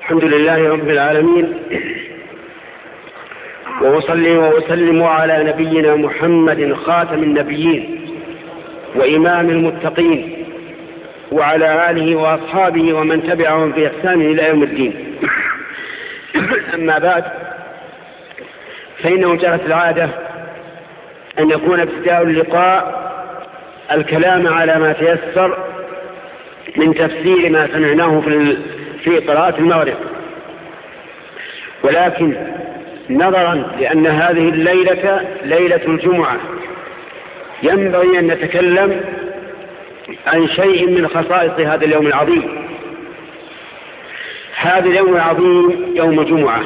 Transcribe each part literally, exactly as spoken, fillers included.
الحمد لله رب العالمين، وأصلي وأسلم على نبينا محمد خاتم النبيين وإمام المتقين، وعلى آله وأصحابه ومن تبعهم بإحسان إلى يوم الدين. أما بعد، فإنه جرت العادة أن يكون ابتداء اللقاء الكلام على ما تيسر من تفسير ما سمعناه في في قراءة المغرب، ولكن نظرا لأن هذه الليلة ليلة الجمعة ينبغي أن نتكلم عن شيء من خصائص هذا اليوم العظيم. هذا اليوم العظيم يوم الجمعة،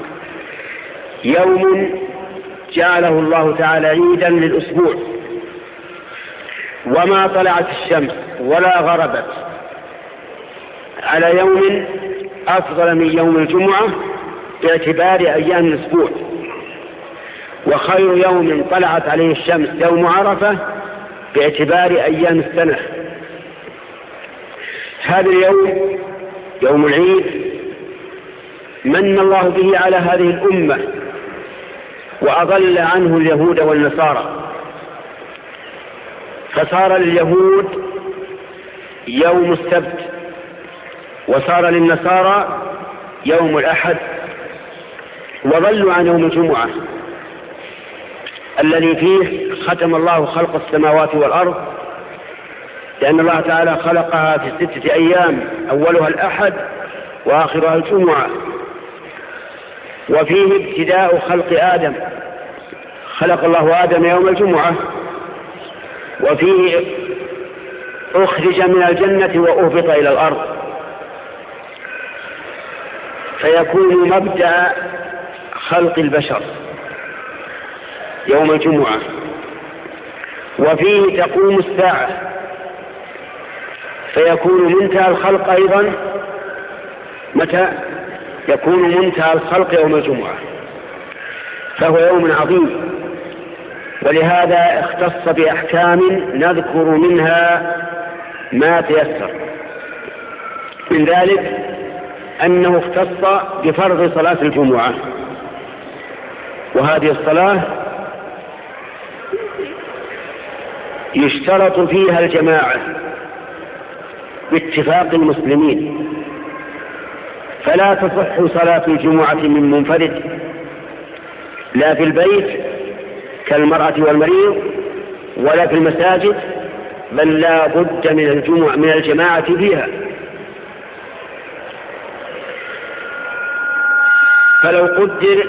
يوم جعله الله تعالى عيدا للأسبوع، وما طلعت الشمس ولا غربت على يوم أفضل من يوم الجمعة باعتبار أيام الأسبوع، وخير يوم طلعت عليه الشمس يوم عرفة باعتبار أيام السنة. هذا اليوم يوم العيد من الله به على هذه الأمة وأضل عنه اليهود والنصارى، فصار لليهود يوم السبت، وصار للنصارى يوم الأحد، وضلوا عن يوم الجمعة الذي فيه ختم الله خلق السماوات والأرض، لأن الله تعالى خلقها في ستة أيام، أولها الأحد وآخرها الجمعة، وفيه ابتداء خلق آدم، خلق الله آدم يوم الجمعة، وفيه أخرج من الجنة وأهبط إلى الأرض، فيكون مبدأ خلق البشر يوم الجمعة، وفيه تقوم الساعة، فيكون منتهى الخلق أيضا متى يكون منتهى الخلق يوم الجمعة، فهو يوم عظيم، ولهذا اختص بأحكام نذكر منها ما تيسر. من ذلك أنه اختص بفرض صلاة الجمعة، وهذه الصلاة يشترط فيها الجماعة باتفاق المسلمين، فلا تصح صلاة الجمعة من منفرد لا في البيت كالمرأة والمريض ولا في المساجد، بل لا بد من الجمعة من الجماعة فيها. فلو قدر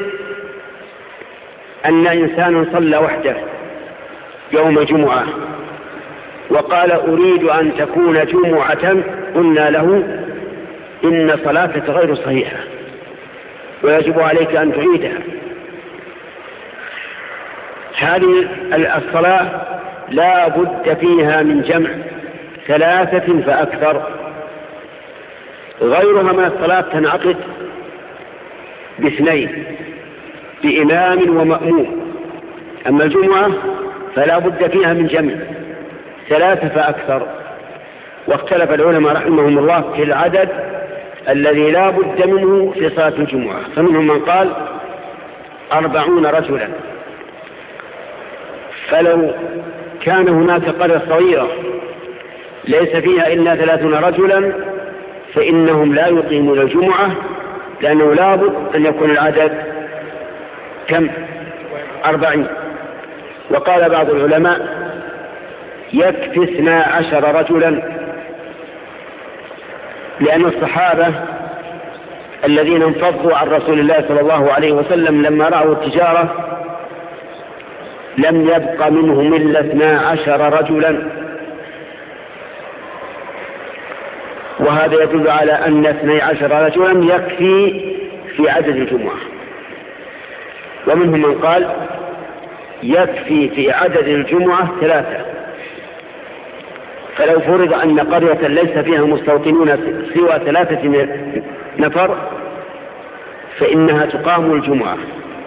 أن إنسان صلى وحده يوم الجمعة وقال أريد أن تكون جمعة، قلنا له إن صلاتك غير صحيحة ويجب عليك أن تعيدها. هذه الصلاة لا بد فيها من جمع ثلاثة فأكثر، غيرها من الصلاة تنعقد باثنين بإمام ومأموم، أما الجمعة فلا بد فيها من جمع ثلاثة فأكثر. واختلف العلماء رحمهم الله في العدد الذي لا بد منه في صلاة الجمعة، فمنهم من قال أربعون رجلا، فلو كان هناك قرية صغيرة ليس فيها إلا ثلاثون رجلا فإنهم لا يقيمون الجمعة، لأنه لا بد أن يكون العدد كم؟ أربعين. وقال بعض العلماء يكفي اثنا عشر رجلا، لأن الصحابة الذين انفضوا عن رسول الله صلى الله عليه وسلم لما رأوا التجارة لم يبق منهم إلا اثنا عشر رجلا، وهذا يدل على أن اثني عشر رجلا يكفي في عدد الجمعة. ومنهم من قال يكفي في عدد الجمعة ثلاثة، فلو فرض أن قرية ليس فيها مستوطنون سوى ثلاثة نفر فإنها تقام الجمعة،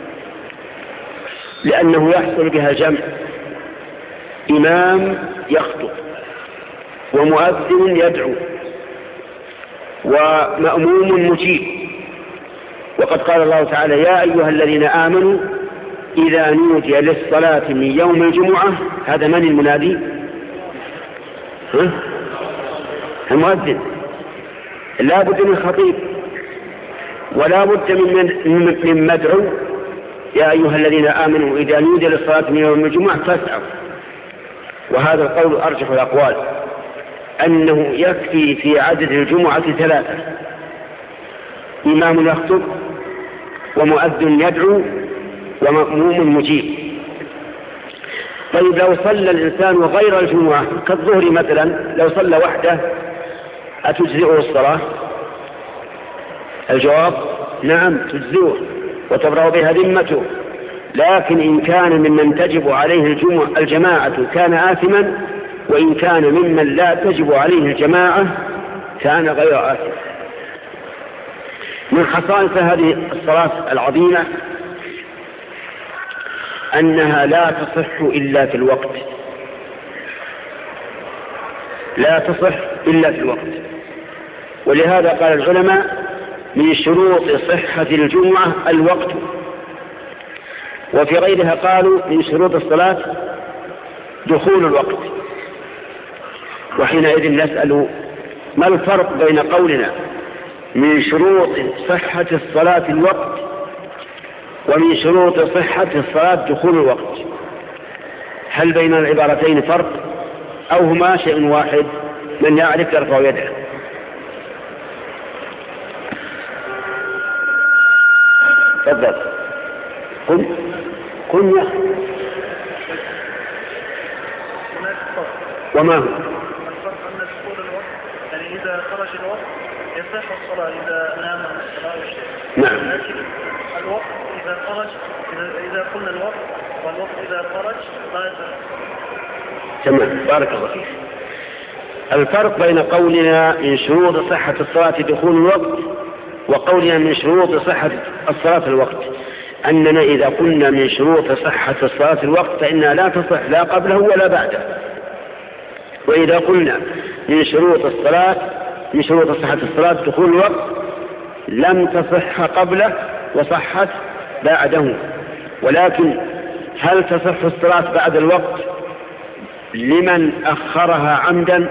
لأنه يحصل بها جمع، إمام يخطب ومؤذن يدعو ومأموم مجيب، وقد قال الله تعالى يا أيها الذين آمنوا إذا نودي للصلاة من يوم الجمعة. هذا من المنادي؟ ها؟ المؤذن. لا بد من خطيب ولا بد من من مدعو. يا أيها الذين آمنوا إذا نودي للصلاة من يوم الجمعة فاسعوا. وهذا القول أرجح الأقوال، أنه يكفي في عدد الجمعة ثلاثة: إمام يخطب ومؤذن يدعو ومأموم مجيب. طيب لو صلى الإنسان غير الجمعة كالظهر مثلا، لو صلى وحده أتجزئه الصلاة؟ الجواب نعم تجزئه وتبرأ بها ذمته، لكن إن كان ممن تجب عليه الجمعة الجماعة كان آثما، وإن كان ممن لا تجب عليه الجماعة كان غير آثم. من خصائص هذه الصلاة العظيمة أنها لا تصح إلا في الوقت، لا تصح إلا في الوقت. ولهذا قال العلماء من شروط صحة الجمعة الوقت. وفي غيرها قالوا من شروط الصلاة دخول الوقت. وحينئذ نسأل ما الفرق بين قولنا من شروط صحة الصلاة الوقت ومن شروط صحة الصلاة دخول الوقت؟ هل بين العبارتين فرق أو هما شيء واحد؟ من يعرف يرفع يده. تفضل. قل قل يا وما هو؟ يعني إذا خرج الوقت يصح الصلاة إذا نام عن الصلاة والشيء. نعم. لكن الوقت إذا خرج إذا, إذا قلنا الوقت والوقت إذا خرج لا يصح. تمام، بارك الله فيك. الفرق بين قولنا من شروط صحة الصلاة دخول الوقت وقولنا من شروط صحة الصلاة الوقت أننا إذا قلنا من شروط صحة الصلاة الوقت فإنها لا تصح لا قبله ولا بعده، وإذا قلنا من شروط الصلاة من شروط صحة الصلاة دخول الوقت لم تصح قبله وصحت بعده. ولكن هل تصح الصلاة بعد الوقت لمن أخرها عمدا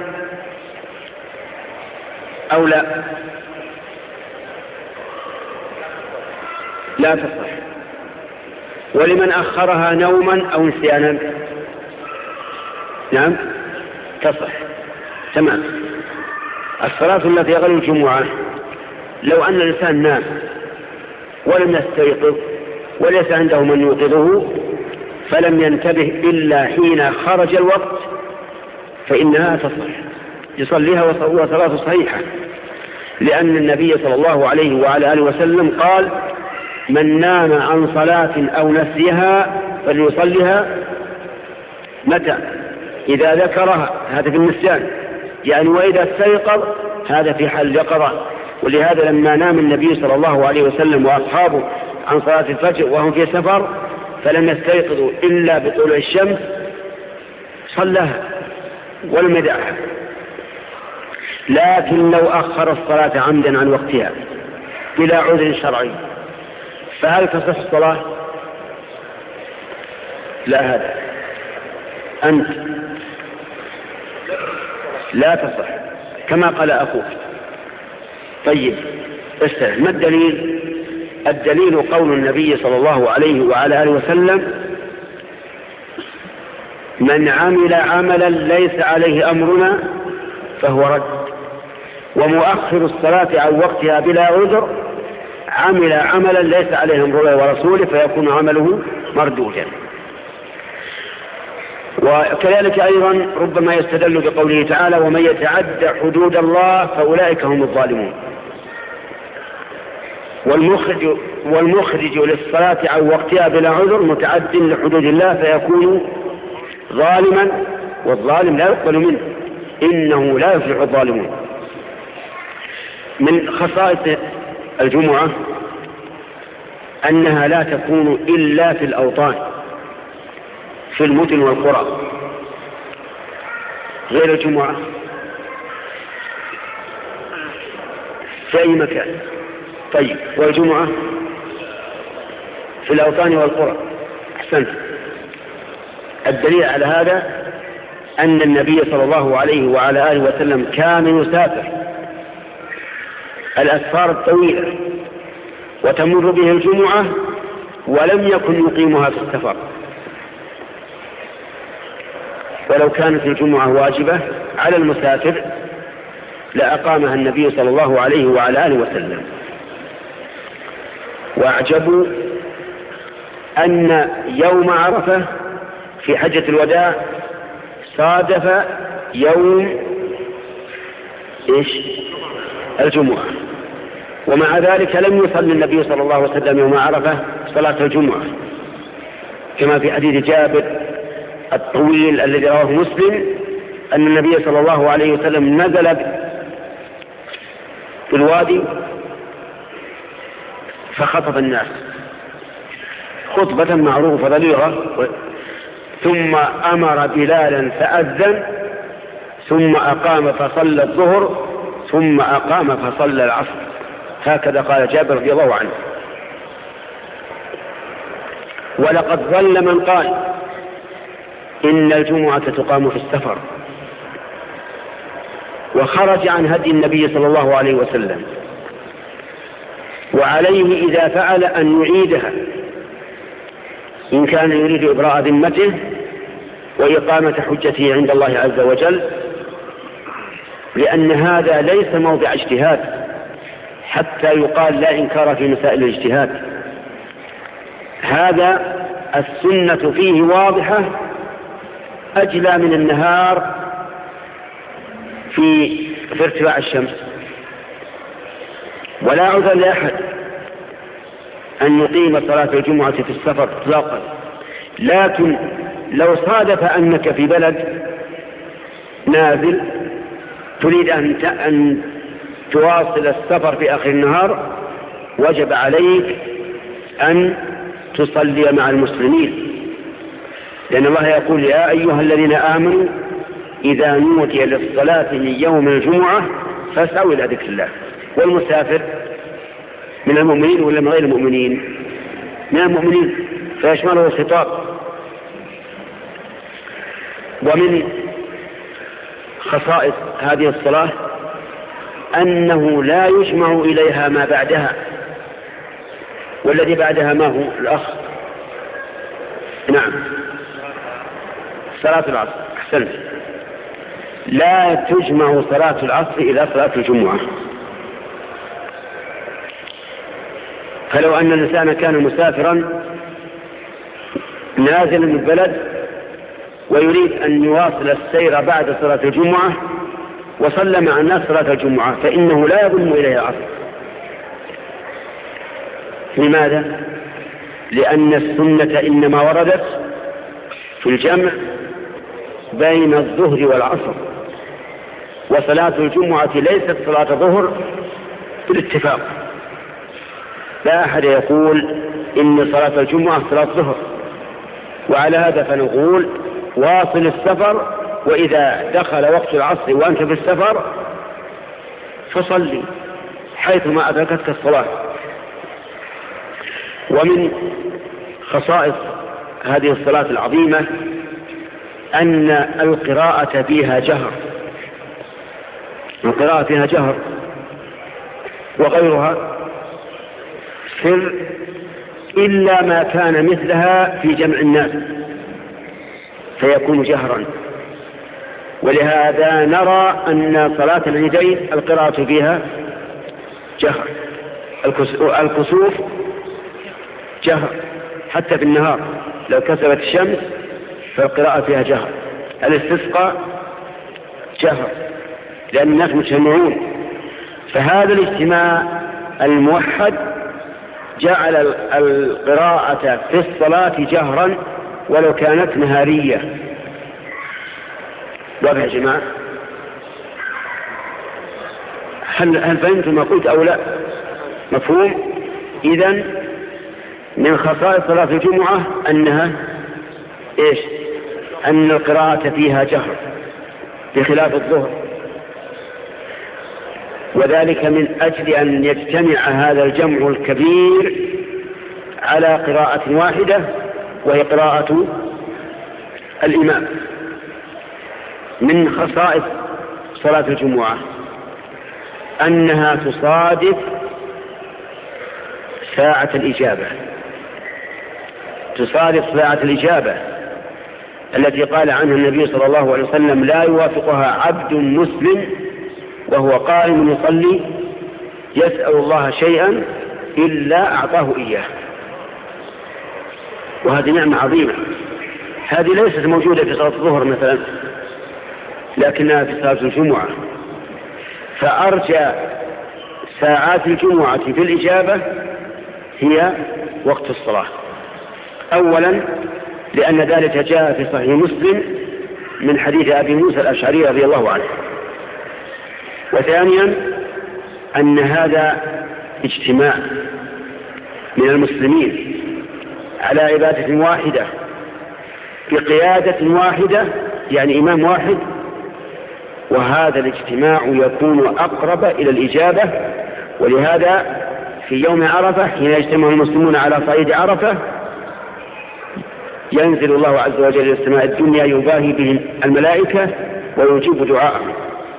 أو لا؟ لا تصح. ولمن أخرها نوما أو نسيانا؟ نعم تصح. تمام. الصلاة التي غير الجمعة لو أن الإنسان نام ولم يستيقظ وليس عنده من يوقظه فلم ينتبه إلا حين خرج الوقت فإنها تصح، يصليها وهو صلاة صحيحة، لأن النبي صلى الله عليه وعلى آله وسلم قال من نام عن صلاة أو نسيها فليصليها متى؟ إذا ذكرها، هذا في النسيان يعني، وإذا استيقظ هذا في حال اليقظة. ولهذا لما نام النبي صلى الله عليه وسلم وأصحابه عن صلاة الفجر وهم في سفر فلم يستيقظوا إلا بطلوع الشمس صلىها ولم يدعها. لكن لو أخر الصلاة عمدا عن وقتها بلا عذر شرعي فهل تصح الصلاة؟ لا، هذا أنت لا تصح كما قال أخوك. طيب اسأل ما الدليل؟ الدليل قول النبي صلى الله عليه وعلى آله وسلم من عمل عملا ليس عليه أمرنا فهو رد، ومؤخر الصلاة عن وقتها بلا عذر عمل عملا ليس عليه أمر الله ورسوله فيكون عمله مردودا. وكذلك أيضا ربما يستدل بقوله تعالى ومن يتعدى حدود الله فأولئك هم الظالمون. والمخرج, والمخرج للصلاة عن وقتها بلا عذر متعد لحدود الله فيكون ظالما، والظالم لا يقبل منه، إنه لا يفلح الظالمون. من خصائص الجمعة أنها لا تكون إلا في الأوطان في المدن والقرى، غير الجمعة في أي مكان. طيب والجمعة في الأوطان والقرى. أحسنت. الدليل على هذا أن النبي صلى الله عليه وعلى آله وسلم كان يسافر الأسفار الطويلة وتمر به الجمعة ولم يكن يقيمها في السفر، ولو كانت الجمعة واجبة على المسافر لأقامها النبي صلى الله عليه وعلى آله وسلم. وأعجبوا أن يوم عرفة في حجة الوداع صادف يوم إيش؟ الجمعة، ومع ذلك لم يصلي النبي صلى الله عليه وسلم يوم عرفة صلاة الجمعة، كما في حديث جابر الطويل الذي رواه مسلم أن النبي صلى الله عليه وسلم نزل في الوادي فخطب الناس خطبة معروفة ضليغة، ثم أمر بلالا فأذن، ثم أقام فصلى الظهر، ثم أقام فصلى العصر. هكذا قال جابر رضي الله عنه. ولقد ظل من قال إن الجمعة تقام في السفر وخرج عن هدي النبي صلى الله عليه وسلم، وعليه إذا فعل أن يعيدها إن كان يريد إبراء ذمته وإقامة حجته عند الله عز وجل، لأن هذا ليس موضع اجتهاد حتى يقال لا إنكار في مسائل الاجتهاد. هذا السنة فيه واضحة أجلى من النهار في, في ارتفاع الشمس، ولا عذر لأحد أن يقيم صلاة الجمعة في السفر اطلاقا. لكن لو صادف أنك في بلد نازل تريد أن تواصل السفر في آخر النهار، وجب عليك أن تصلي مع المسلمين، لأن الله يقول يا أيها الذين آمنوا إذا نودي للصلاة من يوم الجمعة فاسعوا إلى ذكر الله. والمسافر من المؤمنين ولا من غير المؤمنين؟ من المؤمنين، فيشمله الخطاب. ومن خصائص هذه الصلاة أنه لا يجمع إليها ما بعدها، والذي بعدها ما هو الأخ؟ نعم، صلاة العصر. أحسنت. لا تجمع صلاة العصر إلى صلاة الجمعة. فلو أن الإنسان كان مسافرا نازلا من البلد ويريد أن يواصل السير بعد صلاة الجمعة وصلى مع الناس صلاة الجمعة فإنه لا يضم إليها العصر. لماذا؟ لأن السنة إنما وردت في الجمع بين الظهر والعصر، وصلاة الجمعة ليست صلاة ظهر بالاتفاق. لا أحد يقول إن صلاة الجمعة صلاة ظهر، وعلى هذا فنقول واصل السفر، وإذا دخل وقت العصر وأنت في السفر فصلي حيثما أدركتك الصلاة. ومن خصائص هذه الصلاة العظيمة أن القراءة فيها جهر، القراءة فيها جهر، وغيرها سر إلا ما كان مثلها في جمع الناس فيكون جهرا. ولهذا نرى أن صلاة العيدين القراءة فيها جهر، الكسوف جهر حتى في النهار لو كسبت الشمس فالقراءة فيها جهر، الاستسقاء جهر لأن الناس مجتمعون. فهذا الاجتماع الموحد جعل القراءة في الصلاة جهرا ولو كانت نهارية. واضح يا جماعة؟ هل, هل فهمتم ما قلت أو لا؟ مفهوم؟ إذن من خصائص صلاة الجمعة أنها إيش؟ أن القراءة فيها جهر بخلاف الظهر، وذلك من أجل أن يجتمع هذا الجمع الكبير على قراءة واحدة وهي قراءة الإمام. من خصائص صلاة الجمعة أنها تصادف ساعة الإجابة، تصادف ساعة الإجابة التي قال عنها النبي صلى الله عليه وسلم: لا يوافقها عبد مسلم وهو قائم يصلي يسأل الله شيئا إلا أعطاه إياه. وهذه نعمة عظيمة، هذه ليست موجودة في صلاة الظهر مثلا، لكنها في صلاة الجمعة. فأرجى ساعات الجمعة في الإجابة هي وقت الصلاة، أولا لأن ذلك جاء في صحيح مسلم من حديث أبي موسى الأشعري رضي الله عنه، وثانيا أن هذا اجتماع من المسلمين على عبادة واحدة بقيادة واحدة، يعني إمام واحد، وهذا الاجتماع يكون أقرب إلى الإجابة. ولهذا في يوم عرفة حين يجتمع المسلمون على صعيد عرفة ينزل الله عز وجل إلى السماء الدنيا يباهي بهم الملائكة ويجيب دعاءهم.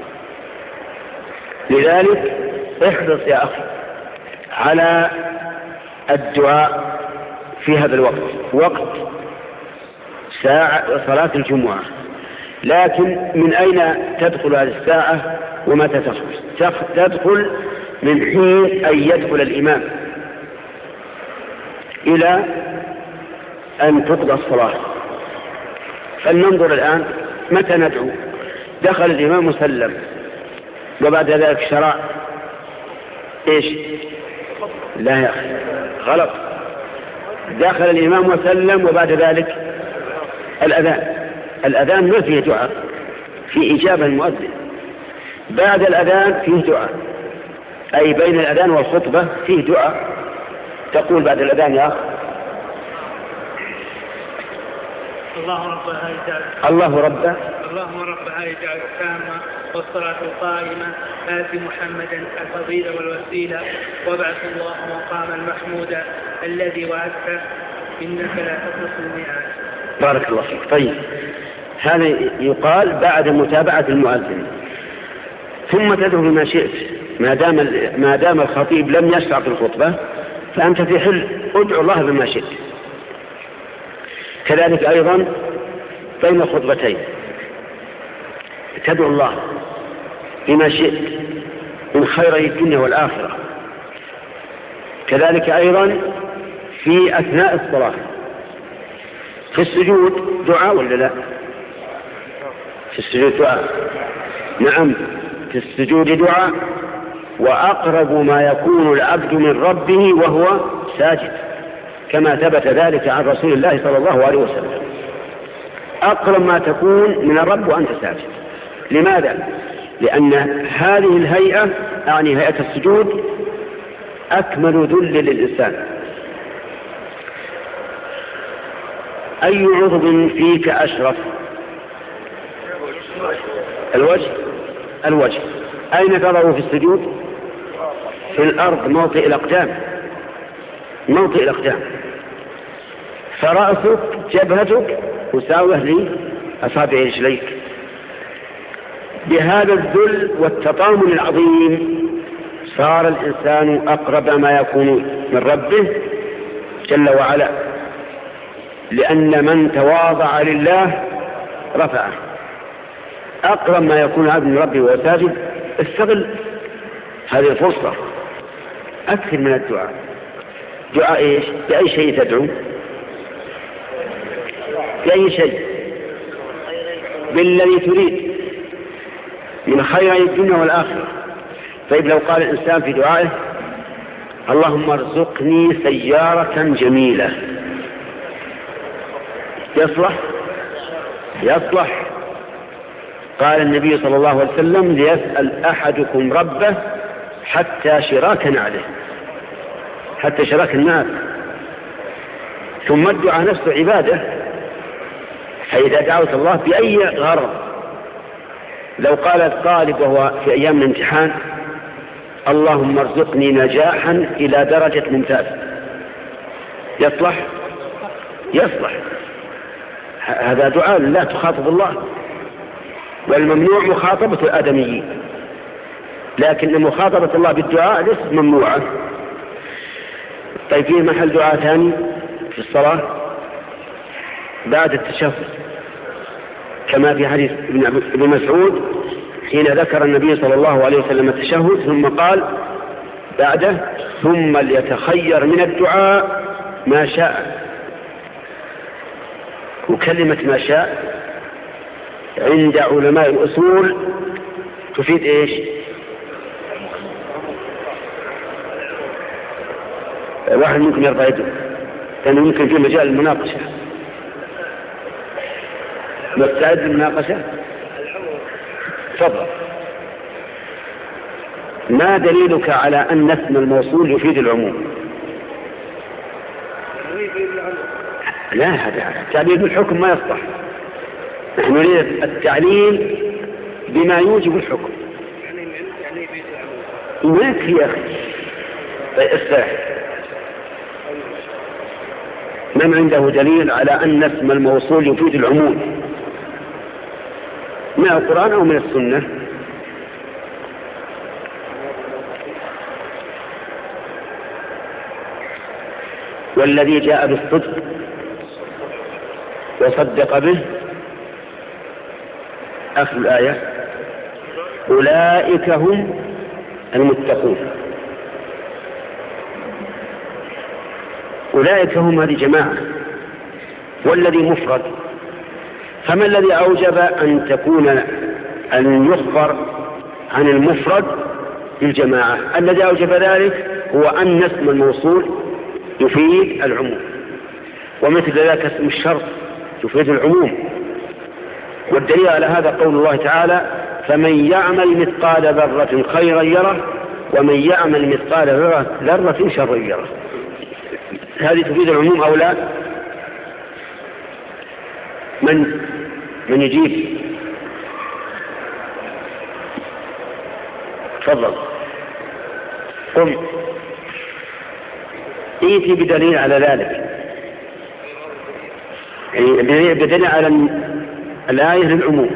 لذلك احرص يا أخي على الدعاء في هذا الوقت، وقت ساعة صلاة الجمعة. لكن من أين تدخل هذه الساعة ومتى تدخل؟ تدخل من حين أن يدخل الإمام إلى أن تقضى الصلاة. فلننظر الآن متى ندعو. دخل الإمام وسلم وبعد ذلك شرع إيش؟ لا يا أخي غلط. دخل الإمام وسلم وبعد ذلك الأذان. الأذان ما فيه دعاء، في إجابة المؤذن. بعد الأذان فيه دعاء، أي بين الأذان والخطبة فيه دعاء. تقول بعد الأذان يا أخي: الله رب هذه الدعوة الله رب اللهم رب هذه الدعوة التامة والصلاة القائمة آت محمدا الفضيلة والوسيلة وابعث الله مقاما محمودا الذي وعدته إنك لا تخلص الميعاد. بارك الله فيك. طيب، هذا يقال بعد متابعة المؤذن، ثم تدعو بما شئت. ما دام ما دام الخطيب لم يشرع في الخطبة فأنت في حل ادعو الله بما شئت. كذلك أيضا بين الخطبتين تدعو الله بما شئت من خيري الدنيا والآخرة. كذلك أيضا في أثناء الصلاة في السجود دعاء ولا لا؟ في السجود دعاء، نعم في السجود دعاء، وأقرب ما يكون العبد من ربه وهو ساجد، كما ثبت ذلك عن رسول الله صلى الله عليه وسلم. أقرب ما تكون من الرب وأنت ساجد. لماذا؟ لأن هذه الهيئة، أعني هيئة السجود، أكمل ذل للإنسان. أي عضو فيك أشرف؟ الوجه. الوجه أين تضعه في السجود؟ في الأرض، موطئ الأقدام، موطئ الأقدام. فرأسك جبهتك مساوية لأصابع رجليك. بهذا الذل والتطامن العظيم صار الإنسان أقرب ما يكون من ربه جل وعلا، لأن من تواضع لله رفعه. أقرب ما يكون عبد من ربه وهو ساجد. استغل هذه الفرصة، أكثر من الدعاء. دعاء إيش؟ بأي شيء تدعو؟ بأي شيء؟ بالذي تريد من خير الدنيا والآخرة. طيب لو قال الإنسان في دعائه: اللهم ارزقني سيارة جميلة، يصلح؟ يصلح. قال النبي صلى الله عليه وسلم: ليسأل أحدكم ربه حتى شراك نعله، حتى شراك النار. ثم الدعاء نفسه عبادة، فإذا دعوت الله بأي غرض. لو قال الطالب وهو في أيام الامتحان: اللهم ارزقني نجاحا إلى درجة ممتاز، يصلح يصلح هذا دعاء لا تخاطب الله، والممنوع مخاطبة الآدميين، لكن مخاطبة الله بالدعاء ليست ممنوعة. طيب فيه محل دعاء ثاني في الصلاة بعد التشهد، كما في حديث ابن مسعود حين ذكر النبي صلى الله عليه وسلم التشهد ثم قال بعده ثم ليتخير من الدعاء ما شاء. وكلمة ما شاء عند علماء الأصول تفيد إيش؟ واحد ممكن يرضى يده لأنه ممكن في مجال المناقشة. مستعد للمناقشة؟ تفضل. ما دليلك على أن اسم الموصول يفيد العموم؟ لا، هذا التعليل بالحكم ما يصلح. نحن نريد التعليل بما يوجب الحكم. هناك يا أخي الساحر من عنده دليل على أن اسم الموصول يفيد العموم من القرآن أو من السنة؟ والذي جاء بالصدق وصدق به آخر الآية أولئك هم المتقون. أولئك هم هذه جماعة، والذي مفرد، فما الذي أوجب أن تكون أن يخبر عن المفرد بالجماعة؟ الذي أوجب ذلك هو أن اسم الموصول يفيد العموم، ومثل ذلك اسم الشرط يفيد العموم. والدليل على هذا قول الله تعالى فمن يعمل مثقال ذرة خيرا يره ومن يعمل مثقال ذرة شرا يره. هذه تفيد العموم أو لا؟ من من يجيب؟ تفضل قم ائتي بدليل على ذلك، يعني بدليل على الآية للعموم.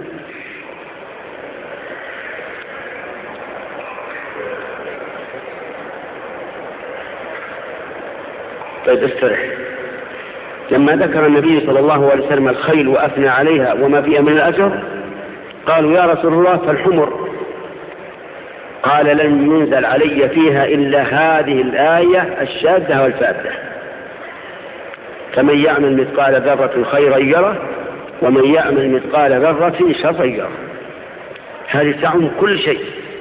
طيب استرح. لما ذكر النبي صلى الله عليه وسلم الخيل وأثنى عليها وما فيها من الأجر قالوا يا رسول الله فالحمر؟ قال لن ينزل علي فيها إلا هذه الآية الشاذة والفاذة فمن يعمل مثقال ذرة خيرا يره ومن يعمل مثقال ذرة شرا يره. هذه تعم كل شيء.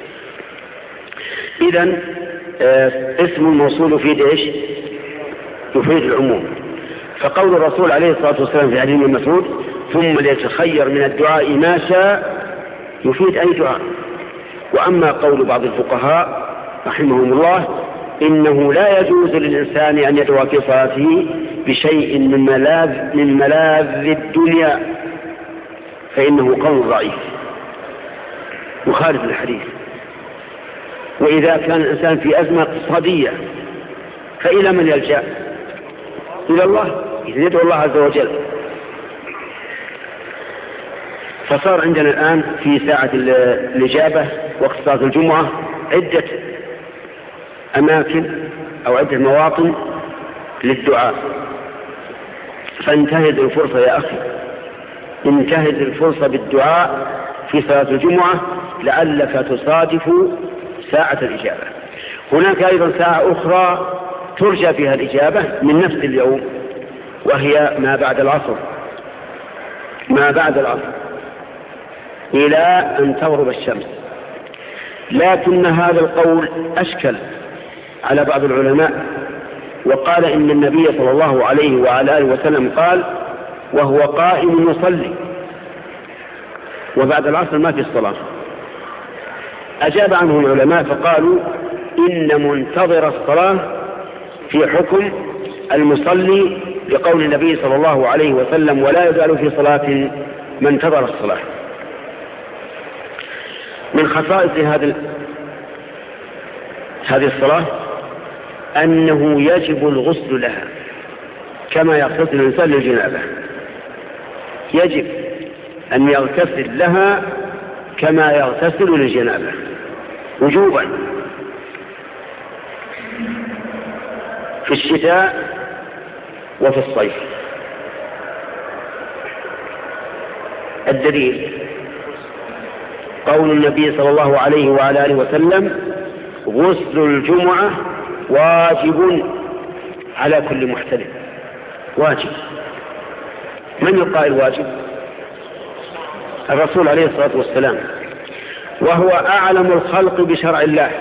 إذن اسم الموصول يفيد إيش؟ يفيد العموم. فقول الرسول عليه الصلاة والسلام في حديث ابن مسعود ثم ليتخير من الدعاء ما شاء يفيد أي دعاء. وأما قول بعض الفقهاء رحمهم الله إنه لا يجوز للإنسان أن يدعو في صلاته بشيء من ملاذ من ملاذ الدنيا فإنه قول ضعيف مخالف للحديث. وإذا كان الإنسان في أزمة اقتصادية فإلى من يلجأ؟ إلى الله، إذن يدعو الله عز وجل. فصار عندنا الآن في ساعة الإجابة وقت صلاة الجمعة عدة أماكن أو عدة مواطن للدعاء، فانتهز الفرصة يا أخي، انتهز الفرصة بالدعاء في صلاة الجمعة لعلك تصادف ساعة الإجابة. هناك أيضا ساعة أخرى ترجى فيها الإجابة من نفس اليوم وهي ما بعد العصر، ما بعد العصر إلى أن تغرب الشمس. لكن هذا القول أشكل على بعض العلماء وقال إن النبي صلى الله عليه وعلى آله وسلم قال وهو قائم يصلي وبعد العصر ما في الصلاة. أجاب عنهم العلماء فقالوا إن منتظر الصلاة في حكم المصلي لقول النبي صلى الله عليه وسلم ولا يزال في صلاة من انتظر الصلاة. من خصائص هذه هذه الصلاة أنه يجب الغسل لها كما يغتسل الإنسان للجنابة، يجب أن يغتسل لها كما يغتسل للجنابة وجوبا في الشتاء وفي الصيف. الدليل قول النبي صلى الله عليه وعلى آله وسلم: غسل الجمعة واجب على كل محتلم. واجب. من القائل واجب؟ الرسول عليه الصلاة والسلام، وهو أعلم الخلق بشرع الله،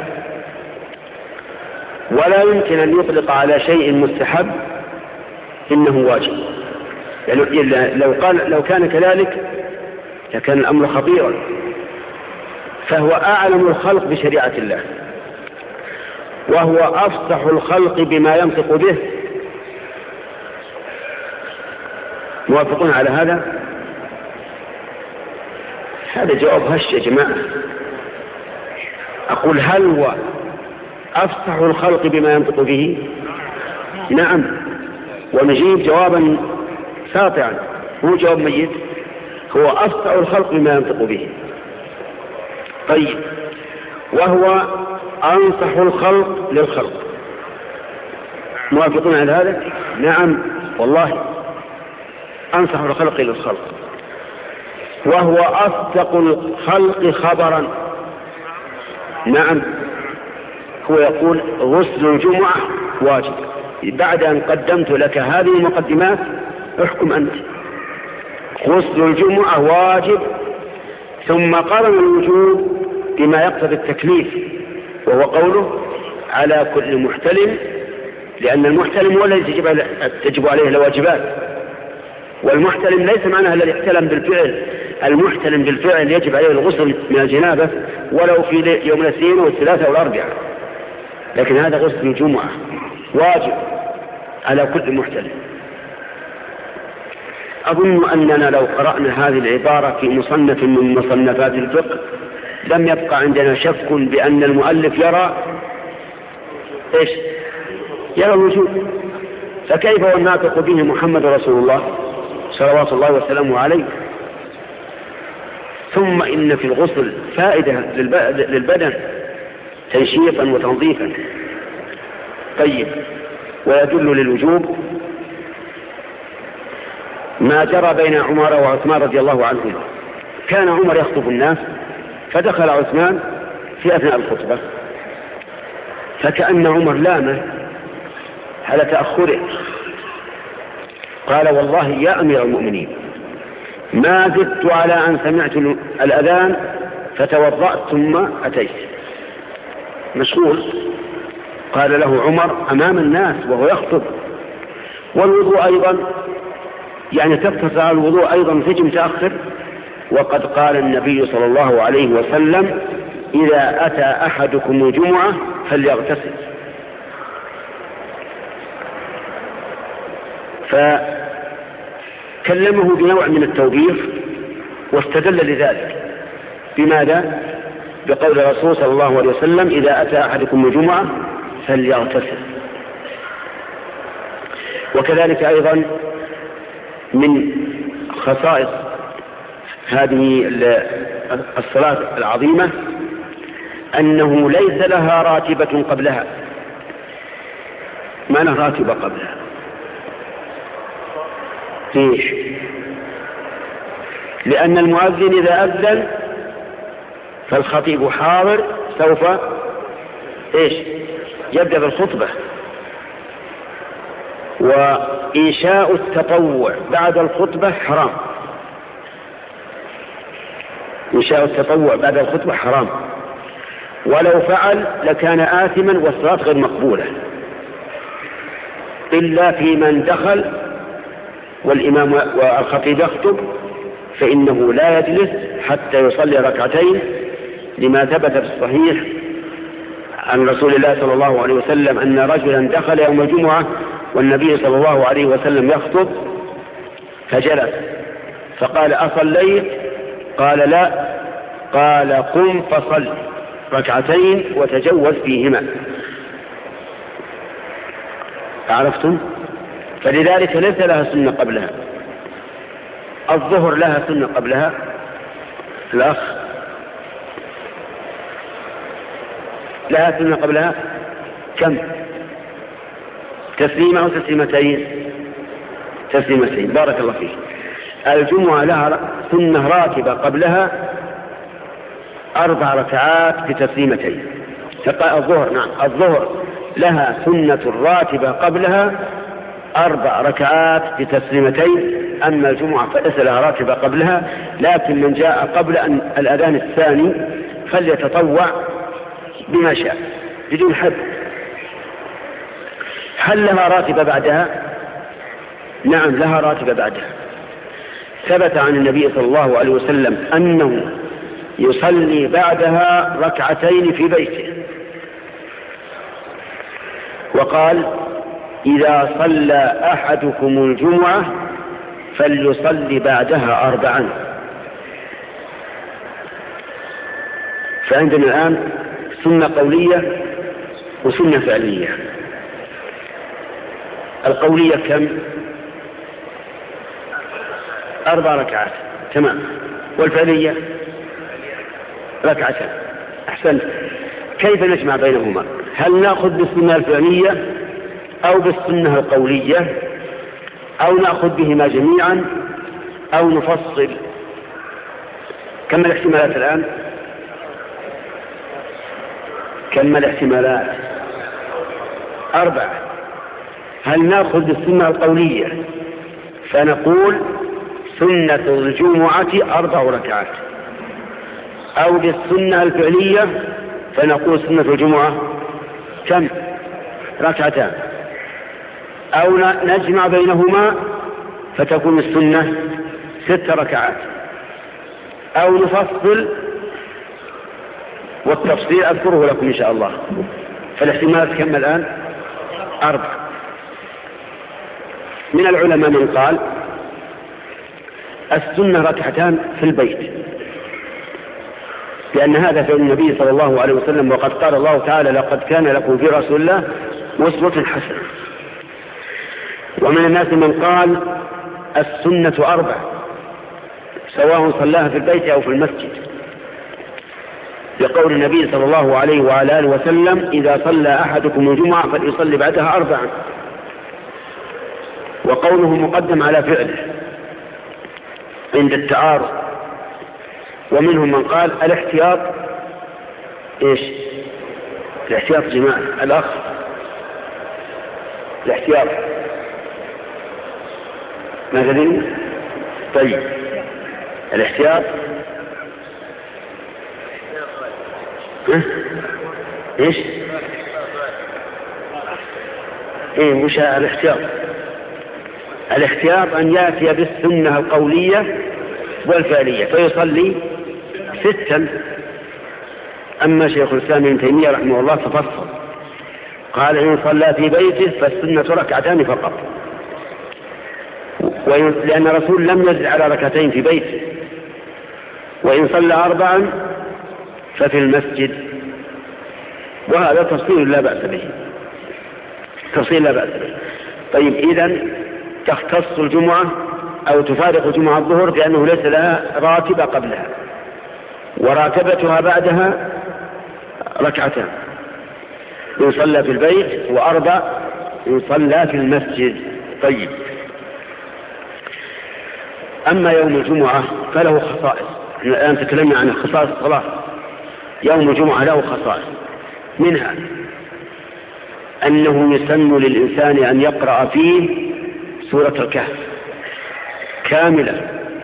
ولا يمكن أن يطلق على شيء مستحب إنه واجب. يعني لو قال لو كان كذلك لكان الأمر خطيرا، فهو أعلم الخلق بشريعة الله، وهو أفصح الخلق بما ينطق به. موافقون على هذا؟ هذا جواب هش يا جماعة. أقول هل هو أفصح الخلق بما ينطق به؟ نعم، ونجيب جوابا ساطعا، هو جواب ميت، هو أفصح الخلق بما ينطق به. طيب، وهو أنصح الخلق للخلق. موافقون على هذا؟ نعم والله، أنصح الخلق للخلق، وهو أصدق الخلق خبرا. نعم، هو يقول غسل الجمعة واجب. بعد أن قدمت لك هذه المقدمات احكم أنت. غسل الجمعة واجب، ثم قرن الوجوب بما يقتضي التكليف، وهو قوله على كل محتلم، لأن المحتلم هو الذي تجب عليه الواجبات، والمحتلم ليس معناه الذي احتلم بالفعل. المحتلم بالفعل يجب عليه الغسل من الجنابة ولو في يوم الاثنين والثلاثة والأربعاء، لكن هذا غسل الجمعة واجب على كل محتلم. أظن أننا لو قرأنا هذه العبارة في مصنف من مصنفات الفقه لم يبقى عندنا شك بأن المؤلف يرى إيش؟ يرى الوجوب. فكيف والناطق به محمد رسول الله صلوات الله وسلامه عليه؟ ثم إن في الغسل فائدة للبدن تنشيطا وتنظيفا. طيب، ويدل للوجوب ما جرى بين عمر وعثمان رضي الله عنهما. كان عمر يخطب الناس، فدخل عثمان في أثناء الخطبة، فكأن عمر لامه على تأخره، قال: والله يا أمير المؤمنين ما زدت على أن سمعت الأذان فتوضأت ثم أتيت. مشغول. قال له عمر أمام الناس وهو يخطب، والوضوء أيضا، يعني تقتصر على الوضوء أيضا تجي متأخر، وقد قال النبي صلى الله عليه وسلم: إذا أتى أحدكم الجمعة فليغتسل. فكلمه بنوع من التوبيخ، واستدل لذلك بماذا؟ بقول الرسول صلى الله عليه وسلم: إذا أتى أحدكم الجمعة فليغتسل. وكذلك أيضا من خصائص هذه الصلاة العظيمة أنه ليس لها راتبة قبلها. ما له راتبة قبلها؟ ليش؟ لأن المؤذن إذا أذن فالخطيب حاضر سوف إيش؟ يبدأ بالخطبة. وإنشاء التطوع بعد الخطبة حرام. إنشاء التطوع بعد الخطبة حرام، ولو فعل لكان آثما والصلاة غير مقبولة، إلا في من دخل والإمام والخطيب يخطب فإنه لا يجلس حتى يصلي ركعتين، لما ثبت في الصحيح عن رسول الله صلى الله عليه وسلم أن رجلا دخل يوم الجمعة والنبي صلى الله عليه وسلم يخطب فجلس، فقال: أصليت؟ قال: لا. قال: قم فصل ركعتين وتجوز فيهما. عرفتم؟ فلذلك ليس لها سنة قبلها. الظهر لها سنة قبلها الأخ لها سنة قبلها كم؟ تسليمة أو تسليمتين؟ تسليمتين. بارك الله فيك. الجمعة لها سنة راتبة قبلها أربع ركعات بتسليمتين. الظهر نعم الظهر لها سنة راتبة قبلها أربع ركعات بتسليمتين. أما الجمعة فليس لها راتبة قبلها، لكن من جاء قبل أن الأذان الثاني فليتطوع بما شاء بدون حد. هل لها راتبة بعدها؟ نعم لها راتبة بعدها. ثبت عن النبي صلى الله عليه وسلم أنه يصلي بعدها ركعتين في بيته، وقال إذا صلى أحدكم الجمعة فليصلي بعدها أربعا. فعندنا الآن سنة قولية وسنة فعلية. القولية كم؟ أربع ركعات تمام. والفعلية ركعتين. أحسنت. كيف نجمع بينهما؟ هل نأخذ بالسنة الفعلية أو بالسنة القولية أو نأخذ بهما جميعا أو نفصل؟ كم الاحتمالات الآن؟ كم الاحتمالات؟ أربعة. هل نأخذ بالسنة القولية فنقول سنة الجمعة أربع ركعات، أو بالسنة الفعلية فنقول سنة الجمعة كم؟ ركعتان، أو نجمع بينهما فتكون السنة ست ركعات، أو نفصل والتفصيل أذكره لكم إن شاء الله. فالاحتمالات كم الآن؟ أربع. من العلماء من قال السنة ركعتان في البيت، لأن هذا فعل النبي صلى الله عليه وسلم، وقد قال الله تعالى لقد كان لكم في رسول الله أسوة حسنة. ومن الناس من قال السنة أربع سواء صلاها في البيت أو في المسجد، لقول النبي صلى الله عليه وعلى آله وسلم إذا صلى أحدكم الجمعة فليصلي بعدها أربعا، وقوله مقدم على فعله عند التعارض. ومنهم من قال الاحتياط ايش؟ الاحتياط جماعة. الأخ الاحتياط ما تدري؟ طيب الاحتياط ها؟ ايش؟ ايه مش الاحتياط؟ الاحتياط أن يأتي بالسنة القولية والفعلية فيصلي ستا. أما شيخ الإسلام ابن تيمية رحمه الله تفصل، قال إن صلى في بيته فالسنة ركعتان فقط، لأن الرسول لم يزد على ركعتين في بيته. وإن صلى أربعا ففي المسجد، وهذا تفصيل لا بأس به، تفصيل لا بأس به. طيب إذن تختص الجمعة أو تفارق الجمعة الظهر لأنه ليس لها راتبة قبلها، وراتبتها بعدها ركعتان يصلى في البيت، وأربع يصلى في المسجد. طيب أما يوم الجمعة فله خصائص. الآن تكلمنا عن خصائص الصلاة. يوم الجمعة له خصائص، منها أنه يسن للإنسان أن يقرأ فيه سورة الكهف كاملة،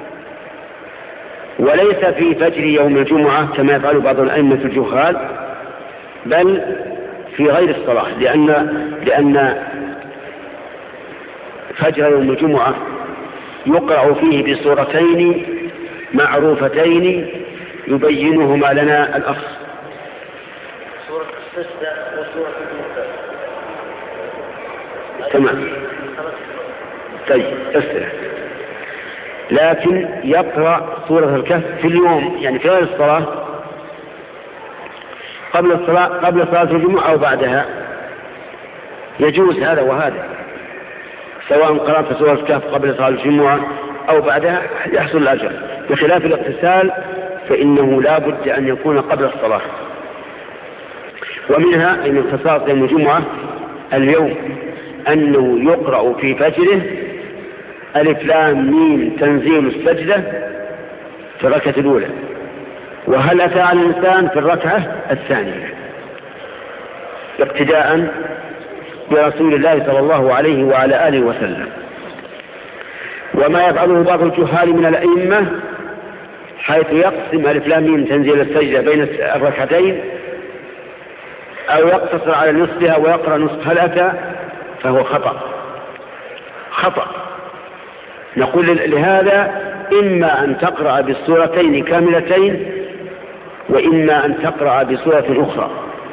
وليس في فجر يوم الجمعة كما يفعل بعض الأئمة الجهال، بل في غير الصلاة، لأن لأن فجر يوم الجمعة يقرأ فيه بسورتين معروفتين يبينهما لنا الأخ، سورة السجدة وسورة المنفرد. تمام. طيب أسرع. لكن يقرأ سورة الكهف في اليوم، يعني في غير الصلاة، قبل الصلاة قبل صلاة الجمعة أو بعدها، يجوز هذا وهذا. سواء قرأت سورة الكهف قبل صلاة الجمعة أو بعدها يحصل الأجر، بخلاف الاغتسال فإنه لا بد أن يكون قبل الصلاة. ومنها أي من خصائص يوم الجمعة اليوم أنه يقرأ في فجره ألف لام ميم تنزيل السجدة في الركعة الأولى، وهل أتى على الإنسان في الركعة الثانية، اقتداء برسول الله صلى الله عليه وعلى آله وسلم. وما يفعله بعض الجهال من الأئمة حيث يقسم ألف لام ميم تنزيل السجدة بين الركعتين أو يقتصر على نصفها ويقرأ نصف هل أتى، فهو خطأ خطأ. نقول لهذا إما أن تقرأ بالسورتين كاملتين وإما أن تقرأ بسورة أخرى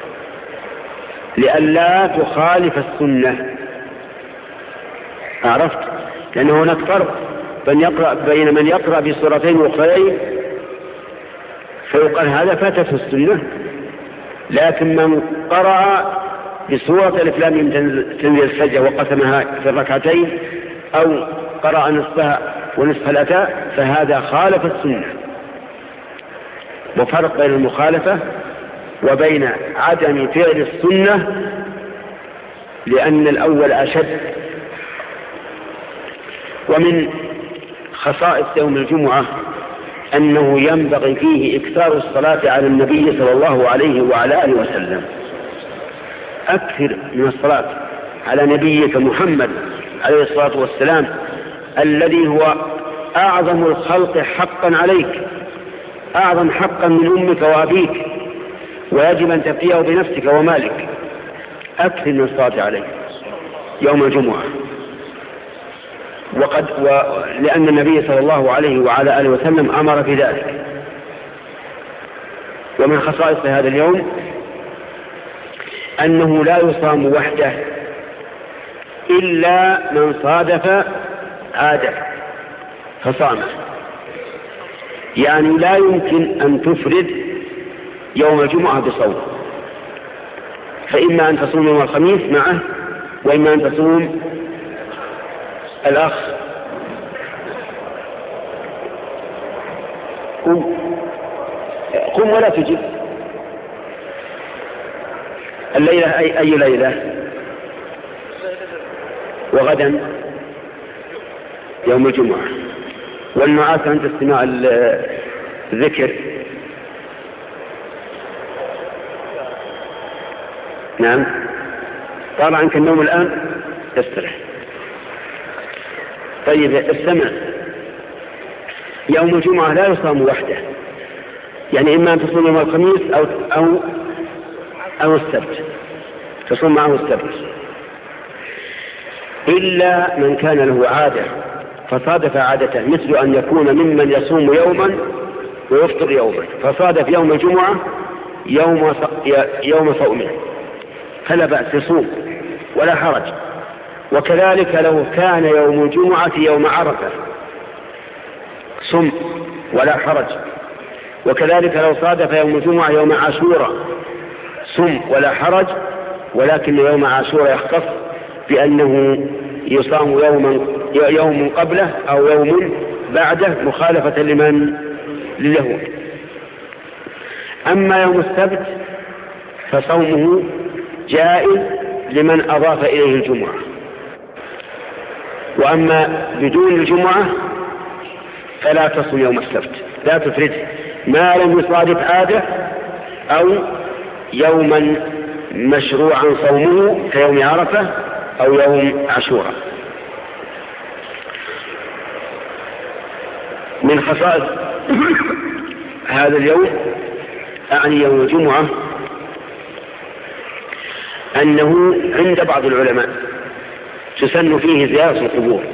لئلا تخالف السنة. عرفت؟ لأن هناك فرق بين, يقرأ بين من يقرأ بسورتين أخرين فيقال هذا فاتته السنة، لكن من قرأ بسورة ألف لام ميم تنزيل السجدة وقسمها في الركعتين أو قرأ نصفها ونصف الأتاء فهذا خالف السنة. وفرق بين المخالفة وبين عدم فعل السنة، لأن الأول أشد. ومن خصائص يوم الجمعة أنه ينبغي فيه إكثار الصلاة على النبي صلى الله عليه وعلى آله وسلم. أكثر من الصلاة على نبيك محمد عليه الصلاة والسلام الذي هو أعظم الخلق حقا عليك، أعظم حقا من أمك وأبيك، ويجب أن تفديه بنفسك ومالك. أكثر من الصلاة عليه يوم الجمعة. وقد و... لأن النبي صلى الله عليه وعلى آله وسلم أمر في ذلك. ومن خصائص هذا اليوم أنه لا يصام وحده إلا من صادف عادة فصامه، يعني لا يمكن أن تفرد يوم الجمعة بصوم، فإما أن تصوم يوم الخميس معه وإما أن تصوم الأخ قم قم ولا تجب. الليلة أي, أي ليلة؟ وغدا يوم الجمعة. والنعاس عند استماع الذكر. نعم طبعا عنك النوم الآن يسترح. طيب السمع يوم الجمعة لا يصام وحده، يعني إما أن تصوم يوم الخميس أو, أو, أو السبت، تصوم معه السبت، إلا من كان له عادة فصادف عادته، مثل أن يكون ممن يصوم يوما ويفطر يوما فصادف يوم الجمعة يوم, يوم صومه فلا بأس يصوم ولا حرج. وكذلك لو كان يوم الجمعة يوم عرفة صم ولا حرج. وكذلك لو صادف يوم الجمعة يوم عاشوراء صم ولا حرج، ولكن يوم عاشوراء يختص بأنه يصام يوما يوم قبله أو يوم بعده مخالفة لمن لليهود. أما يوم السبت فصومه جائز لمن أضاف إليه الجمعة. وأما بدون الجمعة فلا تصوم يوم السبت، لا تفرده ما لم يصادف عادة أو يوما مشروعا صومه كيوم عرفة أو يوم عاشوراء. من خصائص هذا اليوم أعني يوم الجمعة أنه عند بعض العلماء تسن فيه زيارة القبور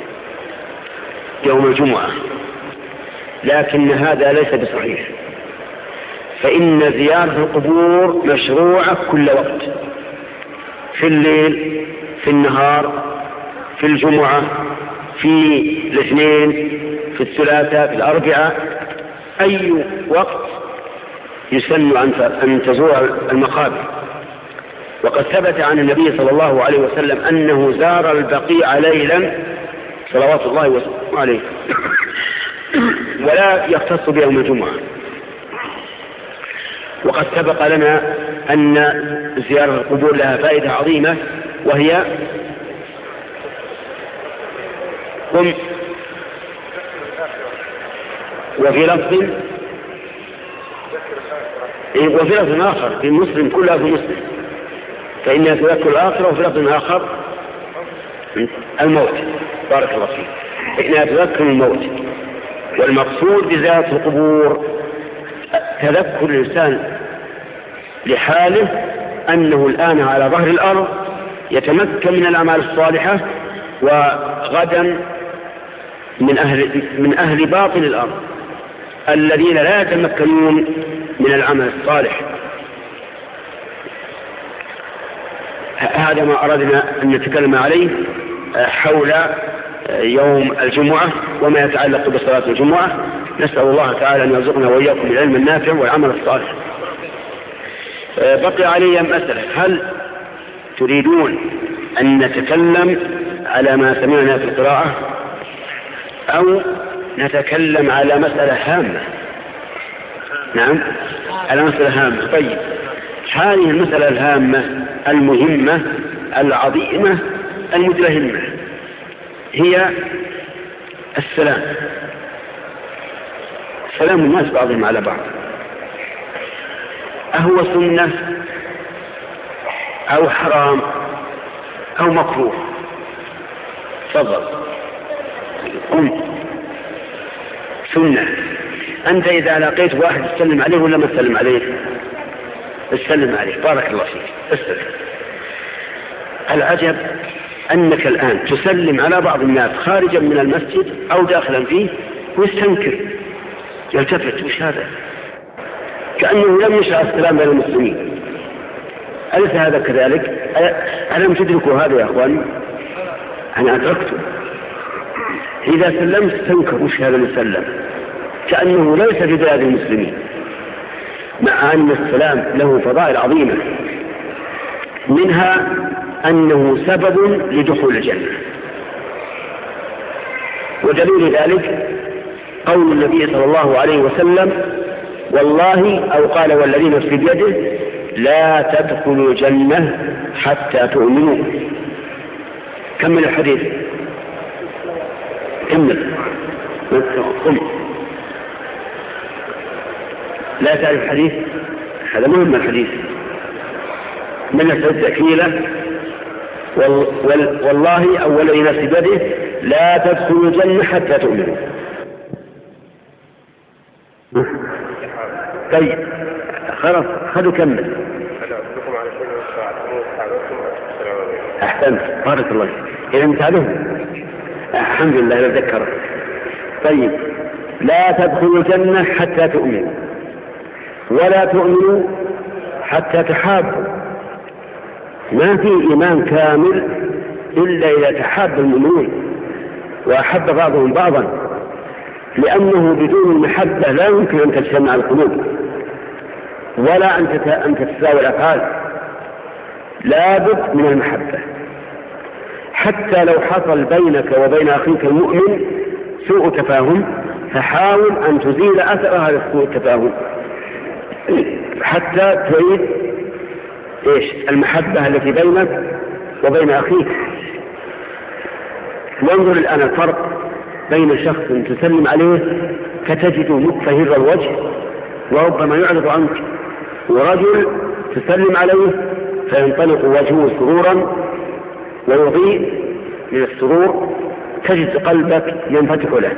يوم الجمعة، لكن هذا ليس بصحيح، فإن زيارة القبور مشروعة كل وقت، في الليل، في النهار، في الجمعة، في الاثنين، في الثلاثاء، في الأربعاء، أي وقت يسن أن تزور المقابر. وقد ثبت عن النبي صلى الله عليه وسلم أنه زار البقيع ليلا صلوات الله وسلامه عليه ولا يختص بيوم الجمعة. وقد سبق لنا أن زيارة القبور لها فائدة عظيمة، وهي قم وفي لفظ وفي لفظ آخر في مسلم، كلها في مسلم، فإنها تذكر الآخرة، وفي لفظ آخر الموت. بارك الله فيك. فإنها تذكر الموت. والمقصود بزيارة القبور تذكر الإنسان لحاله أنه الآن على ظهر الأرض يتمكن من الأعمال الصالحة، وغدا من أهل, من أهل باطن الأرض الذين لا يتمكنون من العمل الصالح. هذا ما أردنا أن نتكلم عليه حول يوم الجمعة وما يتعلق بصلاة الجمعة. نسأل الله تعالى أن يرزقنا وإياكم العلم النافع والعمل الصالح. بقي علي مسألة، هل تريدون أن نتكلم على ما سمعنا في القراءة أو نتكلم على مسألة هامة؟ نعم، على مسألة هامة. طيب، هذه المسألة الهامة المهمة العظيمة المدلهمة هي السلام، سلام الناس بعضهم على بعض. أهو سنة أو حرام أو مكروه؟ تفضل. قم. سنة. أنت إذا لقيت واحد تسلم عليه ولا ما تسلم عليه؟ تسلم عليه. بارك الله فيك. استلم. العجب أنك الآن تسلم على بعض الناس خارجا من المسجد أو داخلا فيه ويستنكر، يلتفت، وش هذا؟ كأنه لم يشرع السلام بين المسلمين. أليس هذا كذلك؟ ألم تدركوا هذا يا أخوان؟ أنا أدركته. إذا سلمت تنكر، وش هذا اللي سلم؟ كأنه ليس في بلاد المسلمين، مع أن السلام له فضائل عظيمة، منها أنه سبب لدخول الجنة. ودليل ذلك قول النبي صلى الله عليه وسلم: والله، أو قال والذي نفسي بيده، لا تدخلوا الجنة حتى تؤمنوا. كمل الحديث. كمل. قم. لا تعرف الحديث؟ هذا مهم الحديث. من السبب تأكيله: وال وال والله أو والذي نفسي بيده لا تدخلوا الجنة حتى تؤمنوا. طيب خلاص، خذوا كمل. أحسنت، بارك الله. إذا انتهلهم، الحمد لله نتذكره. طيب، لا تدخلوا الجنة حتى تؤمنوا، ولا تؤمنوا حتى تحابوا. ما في إيمان كامل إلا إذا تحاب المؤمنون وأحب بعضهم بعضا، لأنه بدون المحبة لا يمكن أن تجتمع القلوب ولا أن تتساوي الأفعال. لابد من المحبة. حتى لو حصل بينك وبين أخيك المؤمن سوء تفاهم، فحاول أن تزيل أثر هذا سوء التفاهم حتى تعيد إيش المحبة التي بينك وبين أخيك. وانظر الآن الفرق بين شخص تسلم عليه فتجده متفهر الوجه وربما يعرض عنك، ورجل تسلم عليه فينطلق وجهه سرورا ويضيء من السرور، تجد قلبك ينفتح له.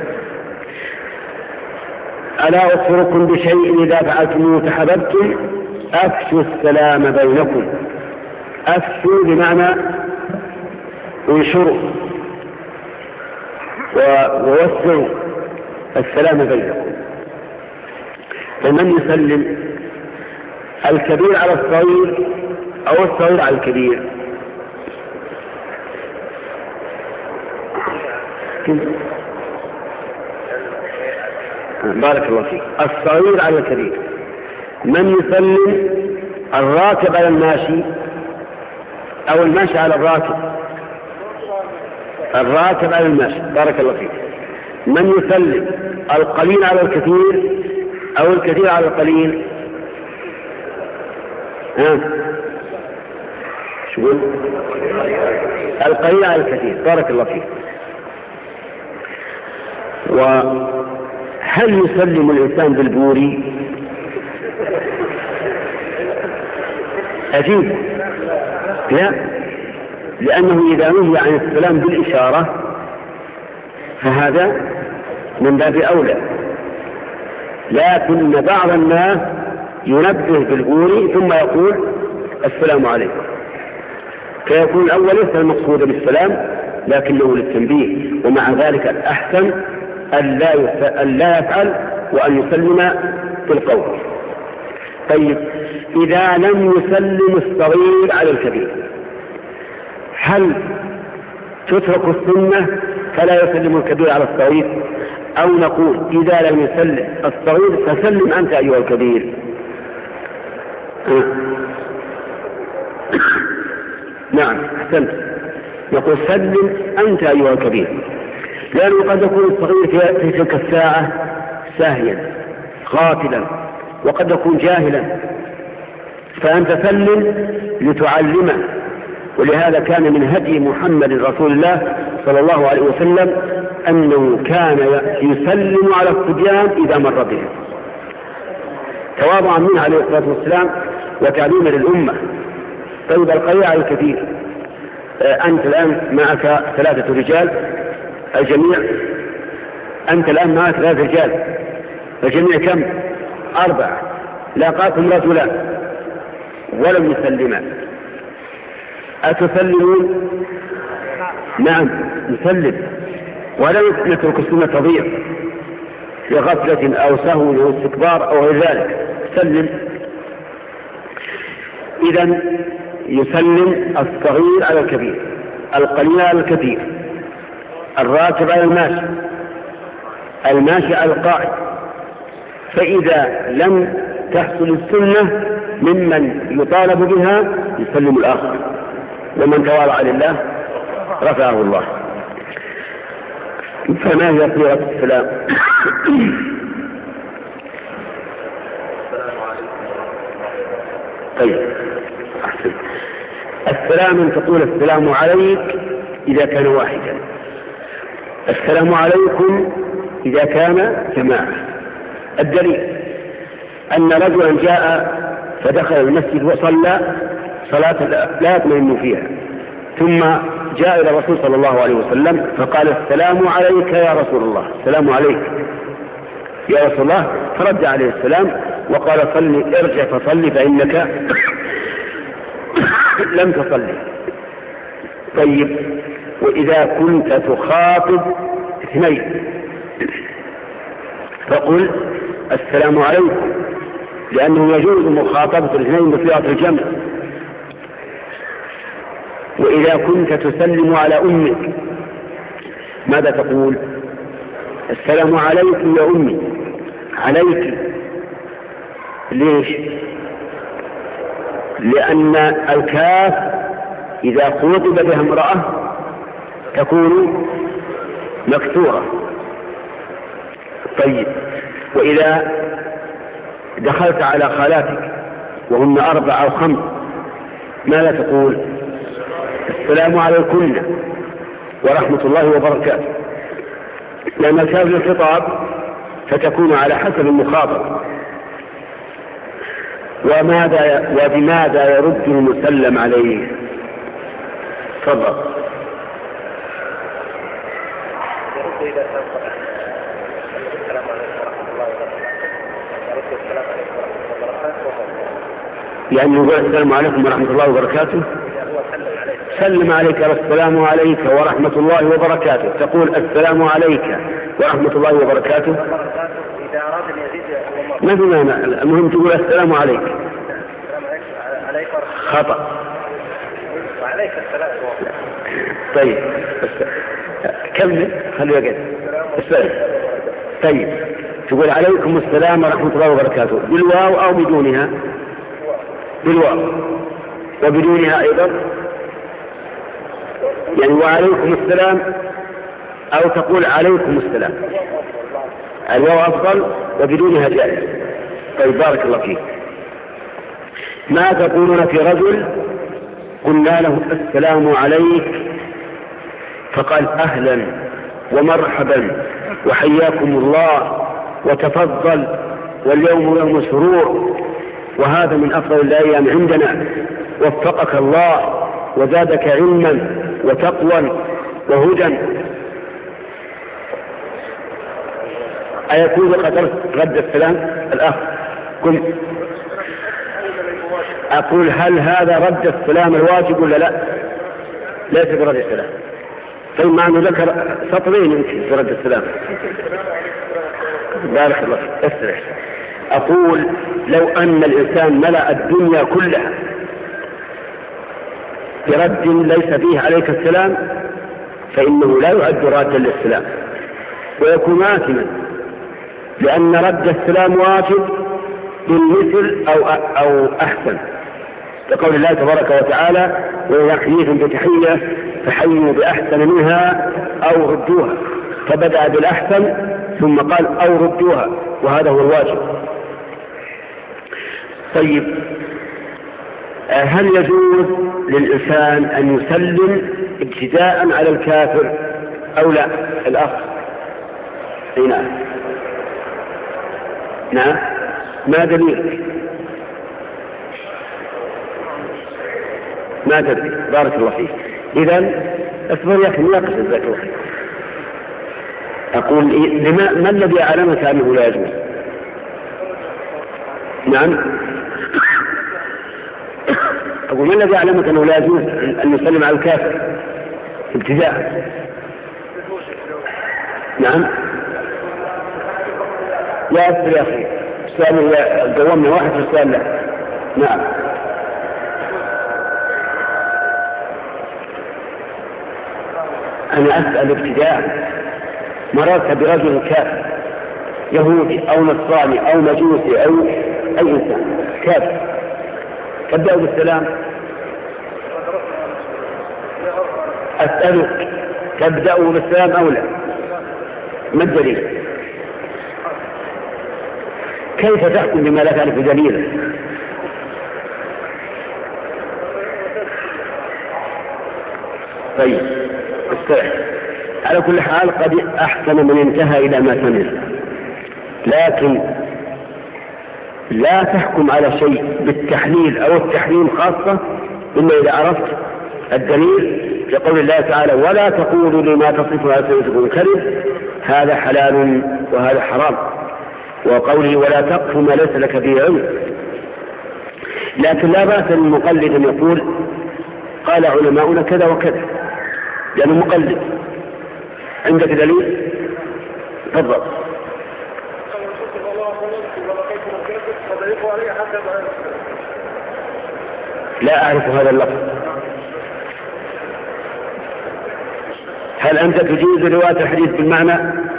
ألا أخبركم بشيء إذا فعلتموه تحببتم؟ أفشوا السلام بينكم. أفشوا بمعنى انشروا ووسعوا السلام بينكم. فمن يسلم؟ الكبير على الصغير أو الصغير على الكبير؟ بارك الله فيك. الصغير على الكبير. من يسلم؟ الراكب على الماشي أو الماشي على الراكب، الراكب على الماشي. بارك الله فيك. من يسلم القليل على الكثير أو الكثير على القليل؟ ها شو القليل على الكثير. بارك الله فيك. وهل يسلم الإنسان بالبوري؟ أجيب لا، لأنه إذا نهي عن السلام بالإشارة فهذا من باب أولى، لكن بعض الناس ينبه بالبوري ثم يقول السلام عليكم، فيكون الأول ليس المقصود بالسلام لكنه للتنبيه، ومع ذلك الأحسن أن لا يفعل وأن يسلم بالقول. طيب إذا لم يسلم الصغير على الكبير هل تترك السنة فلا يسلم الكبير على الصغير، أو نقول إذا لم يسلم الصغير فسلم أنت أيها الكبير؟ أه. نعم أحسنت، نقول سلم أنت أيها الكبير، لأنه قد يكون الصغير في تلك الساعة ساهيا غافلا، وقد يكون جاهلا، فأنت سلم لتعلمه. ولهذا كان من هدي محمد رسول الله صلى الله عليه وسلم أنه كان يسلم على الصبيان إذا مر بهم، تواضعا منه عليه الصلاة والسلام وتعليما للأمة. طيب القليل على الكثير، أنت الآن معك ثلاثة رجال الجميع، أنت الآن معك ثلاثة رجال الجميع كم؟ أربعة، لاقاكم رجلان ولم يسلمان، أتسلمون؟ نعم نسلم، ولا نترك السنة تضيع في غفلة أو سهو أو استكبار أو غير ذلك، سلم. إذن يسلم الصغير على الكبير، القليل على الكثير، الراكب على الماشي، الماشي على القاعد. فإذا لم تحصل السنة ممن يطالب بها يسلم الآخر، ومن تواضع لله رفعه الله. فما هي صيغة السلام؟ طيب أحسن. السلام أن تقول السلام عليك إذا كان واحدا، السلام عليكم إذا كان جماعة. الدليل أن رجلا جاء فدخل المسجد وصلى صلاة لا يطمئن فيها، ثم جاء إلى الرسول صلى الله عليه وسلم فقال السلام عليك يا رسول الله، السلام عليك يا رسول الله، فرد عليه السلام وقال صلي، ارجع فصلي فإنك لم تصلي. طيب وإذا كنت تخاطب اثنين فقل السلام عليكم، لأنه يجوز مخاطبة الاثنين بصيغة الجمع. وإذا كنت تسلم على أمك ماذا تقول؟ السلام عليك يا أمي، عليك. ليش؟ لأن الكاف إذا خطب بها امرأة تكون مكسورة. طيب وإذا دخلت على خالاتك وهن أربع أو خمس ماذا تقول؟ السلام عليكن ورحمة الله وبركاته، لأن الكاف للخطاب فتكون على حسب المخاطب. وماذا وبماذا يرد المسلم عليه؟ تفضل. يعني يقول السلام عليكم ورحمة الله وبركاته، سلم عليك السلام عليك ورحمة الله وبركاته، تقول السلام عليك ورحمة الله وبركاته. ما في معنى، المهم تقول السلام عليك. خطأ. طيب كمل خليه يقعد. طيب تقول عليكم السلام ورحمة الله وبركاته بالواو أو بدونها؟ بالواو. وبدونها أيضا يعني وعليكم السلام أو تقول عليكم السلام، الواو أفضل وبدونها جائز. طيب بارك الله فيك. ما تقولون في رجل قلنا له السلام عليك فقال أهلا ومرحبا وحياكم الله وتفضل واليوم يوم سرور وهذا من أفضل الأيام عندنا وفقك الله وزادك علما وتقوى وهدى، أيكون قد رد السلام الأخ؟ كنت أقول هل هذا رد السلام الواجب ولا لا؟ ليس برد السلام. طيب مع أنه ذكر سطرين يمكن في رد السلام. بارك الله فيك. أسرع. أقول لو أن الإنسان ملأ الدنيا كلها برد ليس فيه عليك السلام فإنه لا يعد رادا للسلام ويكون آثما، لأن رد السلام واجب بالمثل أو أو أحسن، لقول الله تبارك وتعالى وإذا حييتم بتحية فحيوا بأحسن منها أو ردوها، فبدأ بالأحسن ثم قال أو ردوها، وهذا هو الواجب. طيب هل يجوز للإنسان أن يسلم ابتداء على الكافر أو لا؟ الأخ نعم نعم. ما دليل؟ ما تدري. بارك الله فيك. إذن اصبر يا أخي ناقش الذكر. أقول لما ما الذي أعلمك أنه لا يجوز؟ نعم. أقول ما الذي أعلمك أنه لا يجوز أن يسلم على الكافر ابتداء؟ نعم. يا أسر يا أخي السؤال جوابنا واحد في السؤال لا. نعم. أنا أسأل ابتداء. مررت برجل كافر يهودي أو نصراني أو مجوسي أو أي إنسان كافر، تبدأ بالسلام؟ أسألك تبدأ بالسلام أو لا؟ ما الدليل؟ كيف تحكم بما لا تعرف دليلا؟ طيب استرح. على كل حال قد أحسن من انتهى إلى ما سمع، لكن لا تحكم على شيء بالتحليل أو التحريم خاصة إلا إذا عرفت الدليل. يقول الله تعالى ولا تقولوا لما تصف ألسنتكم الكذب هذا حلال وهذا حرام، وقوله ولا تقف ما ليس لك به علم. لكن لا بأس للمقلد أن يقول قال علماؤنا كذا وكذا لأنه مقلد. عندك دليل؟ تفضل. لا أعرف هذا اللفظ. هل أنت تجيز رواية الحديث بالمعنى؟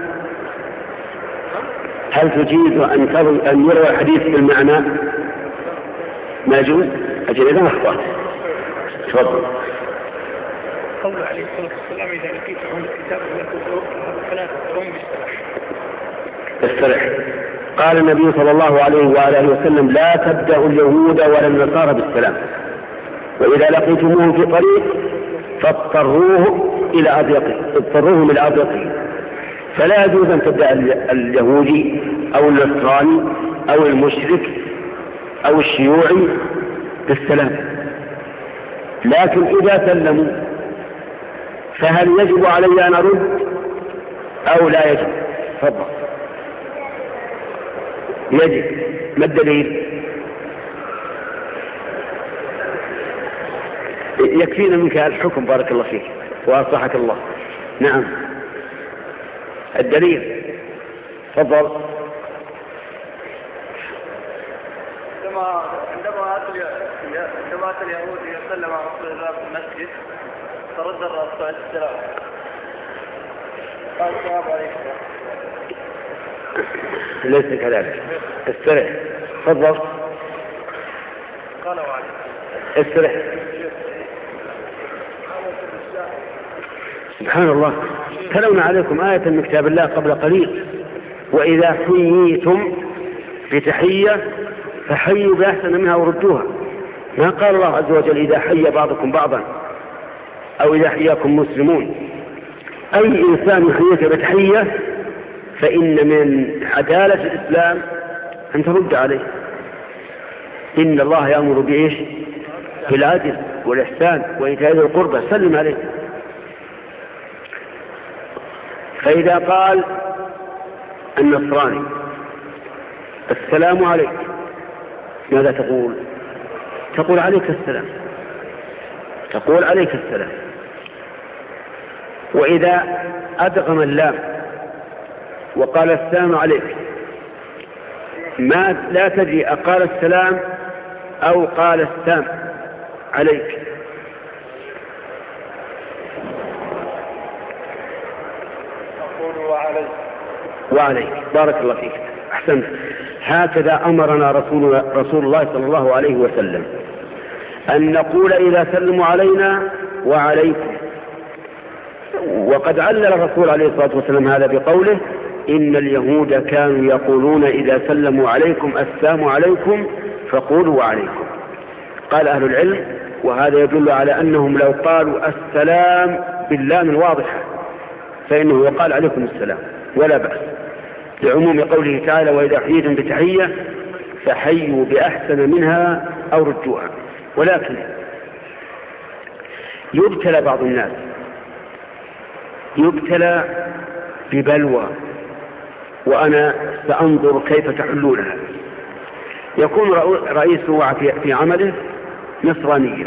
هل تجيز أن أن يروى الحديث بالمعنى؟ ما يجوز؟ أجل إذا أخطأت. تفضل. قول عليه الصلاة والسلام إذا لقيتهم الكتاب فلا تقرون بالسلاح. السلاح. قال النبي صلى الله عليه وآله وسلم لا تبدأوا اليهود ولا النصارى بالسلام، وإذا لقيتموهم في طريق فاضطروه إلى أضيقه اضطروهم إلى أضيقه. فلا يجوز أن تبدأ اليهودي أو النصراني أو المشرك أو الشيوعي بالسلام، لكن إذا سلموا فهل يجب علي أن أرد أو لا يجب؟ تفضل. يجب. ما الدليل؟ يكفينا منك الحكم بارك الله فيك وأصلحك الله. نعم الدليل. تفضل. عندما عندما اتى اليهود يسلم على رسول الله في المسجد فرد الرسول عليه السلام قال السلام عليكم. ليس كذلك. استرح. تفضل. قال وعليكم. استرح. سبحان الله، تلونا عليكم آية من كتاب الله قبل قليل: وإذا حييتم بتحية فحيوا بأحسن منها وردوها. ما قال الله عز وجل إذا حي بعضكم بعضا أو إذا حياكم مسلمون. أي إنسان يحييك بتحية فإن من عدالة الإسلام أن ترد عليه. إن الله يأمر بإيش؟ بالعدل والإحسان وإيتاء ذي القربى، سلم عليه. فإذا قال النصراني السلام عليك، ماذا تقول؟ تقول عليك السلام، تقول عليك السلام. وإذا أدغم اللام وقال السلام عليك، ما لا تدري أقال السلام أو قال السلام عليك. أقول وعليك. وعليك، بارك الله فيك، أحسنت. هكذا أمرنا رسول, رسول الله صلى الله عليه وسلم أن نقول إذا سلموا علينا وعليكم. وقد علل الرسول عليه الصلاة والسلام هذا بقوله: إن اليهود كانوا يقولون إذا سلموا عليكم السلام عليكم فقولوا وعليكم. قال أهل العلم وهذا يدل على أنهم لو قالوا السلام باللام الواضحة فإنه يقال عليكم السلام ولا بأس، لعموم قوله تعالى: وإذا حييتم بتحية فحيوا بأحسن منها أو ردوها. ولكن يبتلى بعض الناس، يبتلى ببلوى، وأنا سأنظر كيف تحلونها. يكون رئيسه في عمله نصرانيا،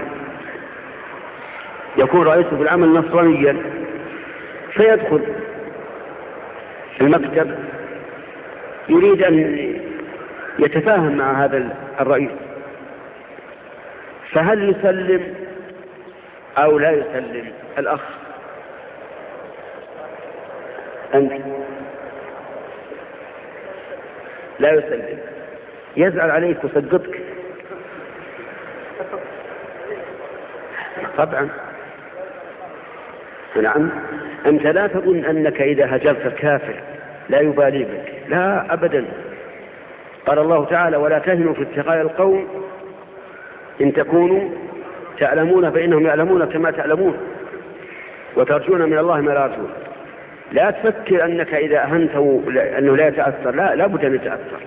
يكون رئيسه في العمل نصرانيا، فيدخل المكتب يريد أن يتفاهم مع هذا الرئيس، فهل يسلم أو لا يسلم؟ الأخ أنت لا يسلم، يزعل عليك وصدقك طبعا. نعم، أنت لا تظن أنك إذا هجرت كافر لا يبالي بك، لا أبدا. قال الله تعالى: ولا تهنوا في ابتغاء القوم إن تكونوا تعلمون فإنهم يعلمون كما تعلمون وترجون من الله ما لا يرجون. لا تفكر أنك إذا أهنته أنه لا يتأثر، لا لا بد أن يتأثر.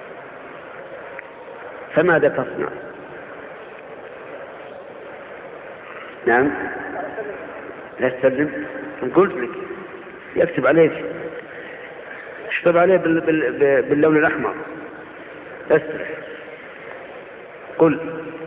فماذا تصنع؟ نعم، لا تسلم. قلت لك يكتب عليك، اشتب عليه باللون الأحمر، اسرع قل.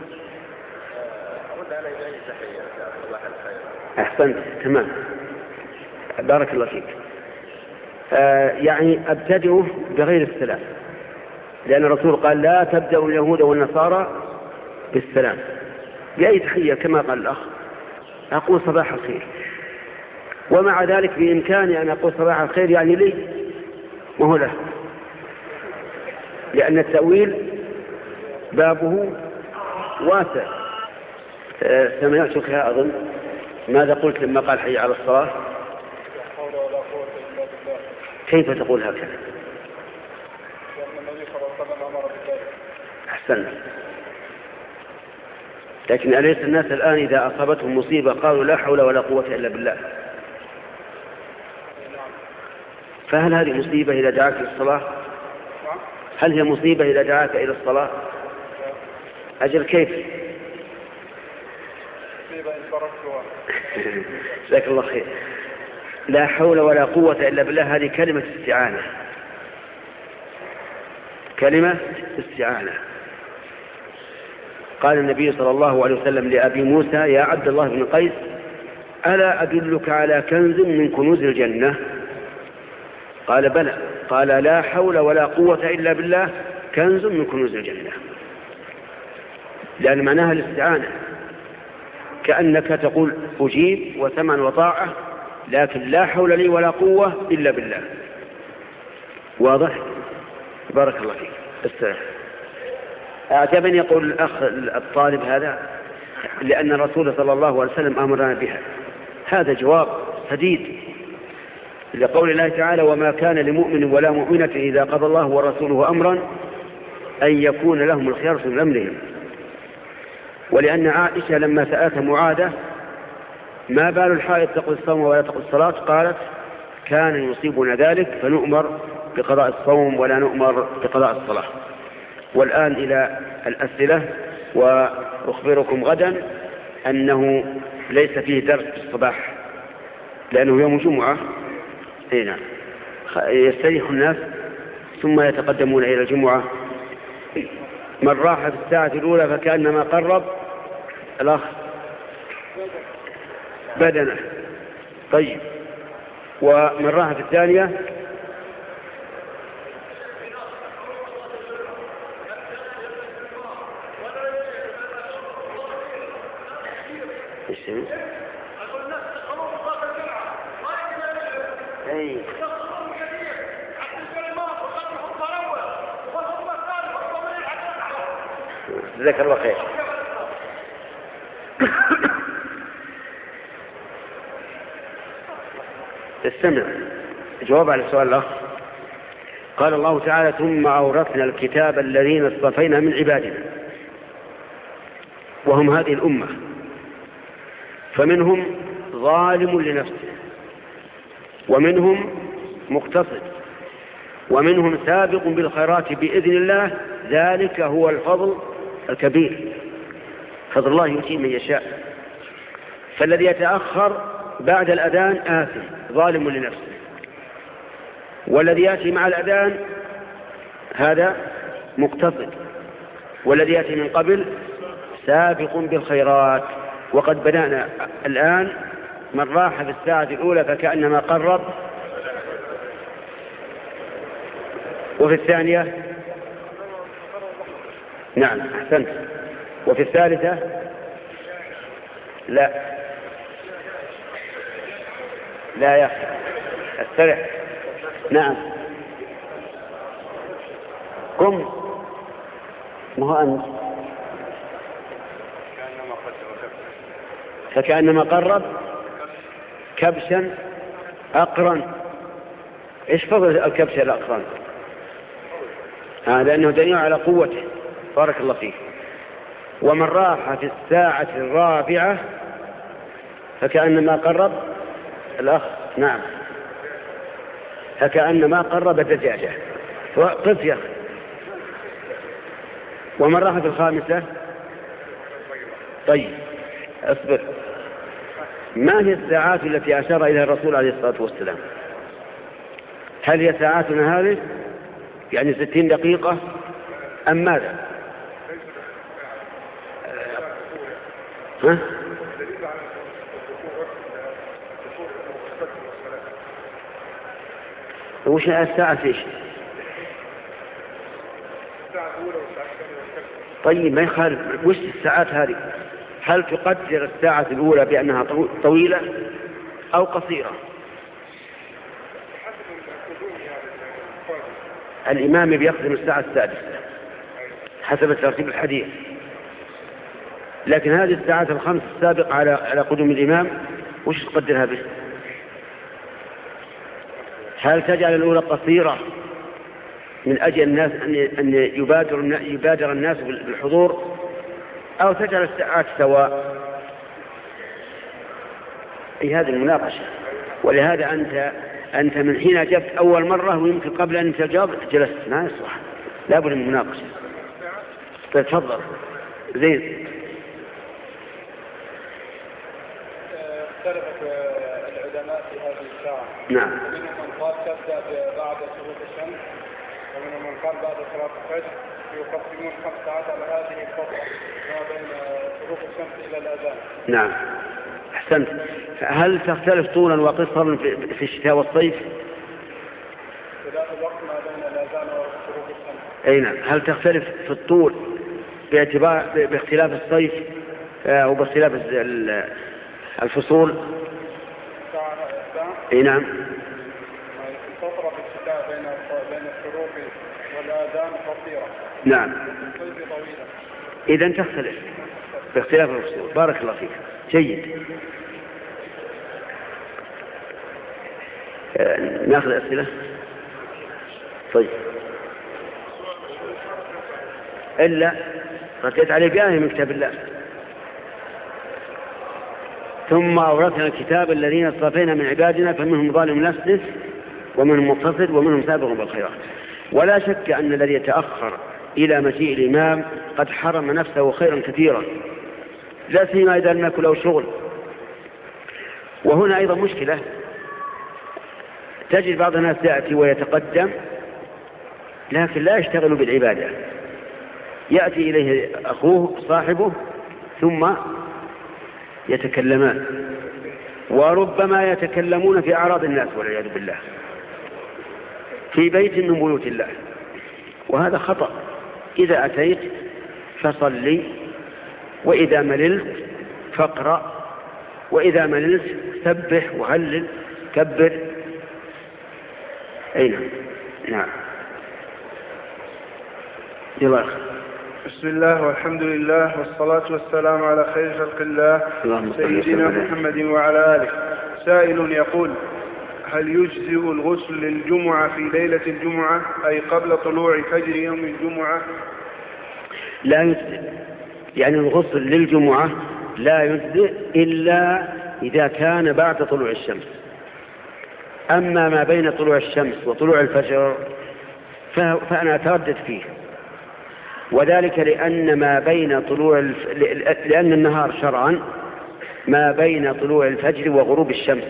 أحسنت، تمام، بارك الله فيك. آه يعني أبتدئ بغير السلام، لأن الرسول قال: لا تبدأوا اليهود والنصارى بالسلام، بأي تحية كما قال الأخ. أقول صباح الخير، ومع ذلك بإمكاني أن أقول صباح الخير يعني لي وهو له، لأن التأويل بابه واسع. آه سمعتك يا أظن ماذا قلت لما قال حي على الصلاة؟ كيف تقول هكذا؟ لأن النبي صلى الله عليه وسلم أمر بذلك. أحسن. لكن أليس الناس الآن إذا أصابتهم مصيبة قالوا لا حول ولا قوة إلا بالله؟ فهل هذه مصيبة إذا دعاك إلى الصلاة؟ هل هي مصيبة إذا دعاك إلى الصلاة؟ أجل كيف؟ مصيبة إن تركتها. جزاك الله خير. لا حول ولا قوة إلا بالله هذه كلمة استعانة، كلمة استعانة. قال النبي صلى الله عليه وسلم لأبي موسى: يا عبد الله بن قيس، ألا أدلك على كنز من كنوز الجنة؟ قال: بلى. قال: لا حول ولا قوة إلا بالله كنز من كنوز الجنة، لأن معناها الاستعانة، كأنك تقول أجيب وسمع وطاعة، لكن لا حول لي ولا قوة إلا بالله. واضح؟ بارك الله فيك. السلام. أعجبني يقول الأخ الطالب هذا، لأن الرسول صلى الله عليه وسلم أمرنا بها. هذا جواب شديد، لقول الله تعالى: وما كان لمؤمن ولا مؤمنة إذا قضى الله ورسوله أمرا أن يكون لهم الخيار من أمرهم. ولأن عائشة لما سألت معاذة: ما بال الحائض تقضي الصوم ولا تقضي الصلاة؟ قالت: كان يصيبنا ذلك فنؤمر بقضاء الصوم ولا نؤمر بقضاء الصلاة. والآن إلى الأسئلة، وأخبركم غدا أنه ليس فيه درس في الصباح لأنه يوم جمعة. هنا يستريح الناس ثم يتقدمون إلى الجمعة. من راح في الساعة الأولى فكأنما قرب الأخ بدنه. طيب، ومن راح في الثانية أي جزاك الله خير. استمع، جواب على السؤال الأخ. قال الله تعالى: ثم أورثنا الكتاب الذين اصطفينا من عبادنا، وهم هذه الأمة، فمنهم ظالم لنفسه، ومنهم مقتصد، ومنهم سابق بالخيرات بإذن الله، ذلك هو الفضل الكبير، فضل الله يؤتيه من يشاء. فالذي يتأخر بعد الأذان آثم ظالم لنفسه، والذي يأتي مع الأذان هذا مقتصد، والذي يأتي من قبل سابق بالخيرات. وقد بدأنا الآن: من راح في الساعة الأولى فكأنما قرب، وفي الثانية نعم أحسنت، وفي الثالثة لا لا يا أخي استرح. نعم قم، ما هو أنت فكأنما قرب كبشا أقرن. إيش فضل الكبش الأقرن؟ آه لأنه دليل على قوته. بارك الله فيك. ومن راح في الساعة الرابعة فكأنما قرب الأخ نعم فكأنما قرب دجاجة. قف يا أخي. ومن راح في الخامسة طيب اصبر. ما هي الساعات التي أشار إليها الرسول عليه الصلاة والسلام؟ هل هي ساعاتنا هذه يعني ستين دقيقة أم ماذا؟ ها؟ وش الساعة ايش؟ طيب ما يخالف. وش الساعات هذه؟ هل تقدر الساعة الأولى بأنها طويلة أو قصيرة؟ الإمام بيقدم الساعة السادسة حسب ترتيب الحديث، لكن هذه الساعات الخمس السابقة على على قدوم الإمام وش تقدرها به؟ هل تجعل الأولى قصيرة من أجل الناس أن يبادر يبادر الناس بالحضور، أو تجعل الساعات سواء؟ في هذه المناقشة. ولهذا أنت أنت من حين أجبت أول مرة ويمكن قبل أن تجاوب جلست ما يصلح، لا بد من المناقشة. تفضل. زين. اختلفت العلماء في هذه الساعة. نعم. منهم من قال تبدأ بعد شروق الشمس، ومنهم من قال بعد صلاة الفجر. يقسمون خمس ساعات على هذه الفترة ما بين شروق الشمس إلى الأذان. نعم أحسنت. هل تختلف طولا وقصرا في الشتاء والصيف؟ اختلاف الوقت ما بين الأذان وشروق الشمس. أي نعم. هل تختلف في الطول باعتبار باختلاف الصيف أو باختلاف الفصول؟ اي نعم. الفترة في الشتاء بين بين الشروق والآذان قصيرة. نعم. الصيف طويلة. إذن تختلف باختلاف الفصول. بارك الله فيك. جيد. ناخذ أسئلة. طيب إلا رديت عليه بآية من كتاب الله. ثم أورثنا الكتاب الذين اصطفينا من عبادنا فمنهم ظالم لنفسه ومنهم مقتصد ومنهم سابق بالخيرات. ولا شك أن الذي يتأخر إلى مجيء الإمام قد حرم نفسه خيرا كثيرا، لا سيما إذا لم يكن له شغل. وهنا أيضا مشكلة، تجد بعض الناس يأتي ويتقدم لكن لا يشتغل بالعبادة، يأتي إليه أخوه صاحبه ثم يتكلمان، وربما يتكلمون في أعراض الناس والعياذ بالله في بيت من بيوت الله، وهذا خطأ. إذا أتيت فصلي، وإذا مللت فاقرأ، وإذا مللت سبح وهلل كبر. أين نعم يلا. بسم الله والحمد لله والصلاة والسلام على خير خلق الله سيدنا محمد وعلى آله. سائل يقول: هل يجزئ الغسل للجمعة في ليلة الجمعة أي قبل طلوع فجر يوم الجمعة؟ لا يجزئ، يعني الغسل للجمعة لا يجزئ إلا إذا كان بعد طلوع الشمس. أما ما بين طلوع الشمس وطلوع الفجر فأنا أتردد فيه، وذلك لأن ما بين طلوع الف... لأن النهار شرعا ما بين طلوع الفجر وغروب الشمس،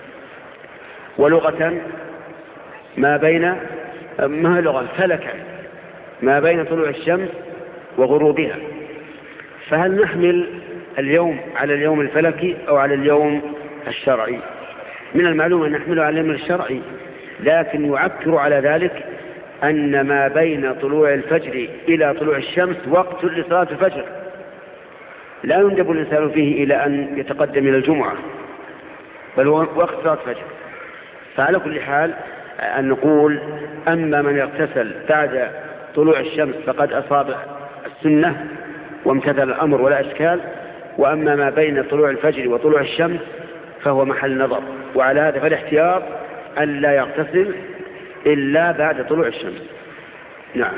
ولغة ما بين ما لغة فلكا ما بين طلوع الشمس وغروبها. فهل نحمل اليوم على اليوم الفلكي أو على اليوم الشرعي؟ من المعلوم أن نحمله على اليوم الشرعي، لكن يعكر على ذلك أن ما بين طلوع الفجر إلى طلوع الشمس وقت لصلاة الفجر، لا يندب الإنسان فيه إلى أن يتقدم إلى الجمعة، بل هو وقت صلاة الفجر. فعلى كل حال أن نقول: أما من اغتسل بعد طلوع الشمس فقد أصاب السنة وامتثل الأمر ولا إشكال، وأما ما بين طلوع الفجر وطلوع الشمس فهو محل نظر. وعلى هذا فالاحتياط أن لا يغتسل إلا بعد طلوع الشمس. نعم.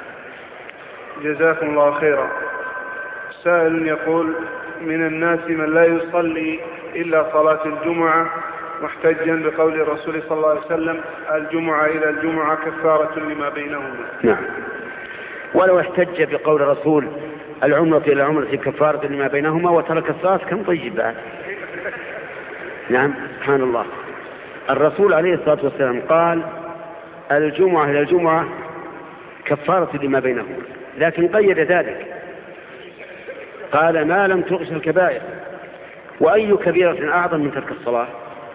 جزاكم الله خيرا. سائل يقول: من الناس من لا يصلي إلا صلاة الجمعة محتجا بقول الرسول صلى الله عليه وسلم: الجمعة إلى الجمعة كفارة لما بينهما. نعم، ولو احتج بقول الرسول: العمرة إلى العمرة كفارة لما بينهما وترك الصلاة كم طيب بعد. نعم، سبحان الله. الرسول عليه الصلاة والسلام قال: الجمعة إلى الجمعة كفارة لما بينهما، لكن قيد ذلك قال: ما لم تغش الكبائر. وأي كبيرة أعظم من ترك الصلاة؟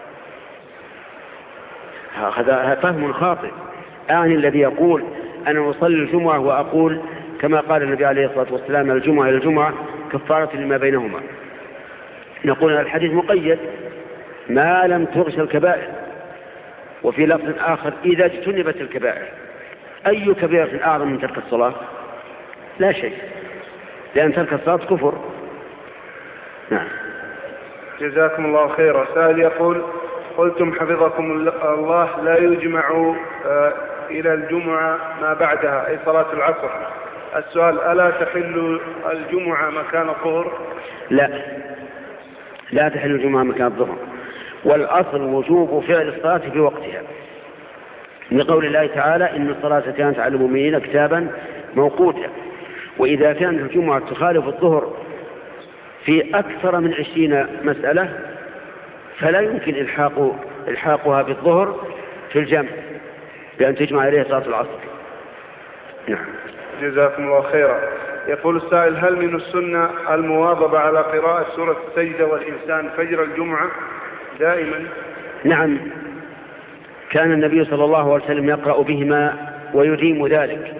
هذا فهم خاطئ. أعني الذي يقول أنا أصلي الجمعة وأقول كما قال النبي عليه الصلاة والسلام: الجمعة إلى الجمعة كفارة لما بينهما. نقول الحديث مقيد: ما لم تغش الكبائر. وفي لفظ آخر: إذا اجتنبت الكبائر. أي كبيرة أعظم من ترك الصلاة؟ لا شيء، لأن ترك الصلاة كفر. نعم. جزاكم الله خيرا. سائل يقول: قلتم حفظكم الله لا يجمع إلى الجمعة ما بعدها أي صلاة العصر. السؤال: ألا تحل الجمعة مكان الظهر؟ لا، لا تحل الجمعة مكان الظهر، والأصل وجوب فعل الصلاة في وقتها، لقول الله تعالى: إن الصلاة كانت على المؤمنين كتابا موقوتا. وإذا كانت الجمعة تخالف الظهر في أكثر من عشرين مسألة فلا يمكن إلحاق إلحاقها بالظهر في الجمع بأن تجمع عليه صلاة العصر. نعم. جزاكم الله خيرا. يقول السائل: هل من السنة المواظبة على قراءة سورة السجدة والإنسان فجر الجمعة دائما؟ نعم، كان النبي صلى الله عليه وسلم يقرأ بهما ويديم ذلك.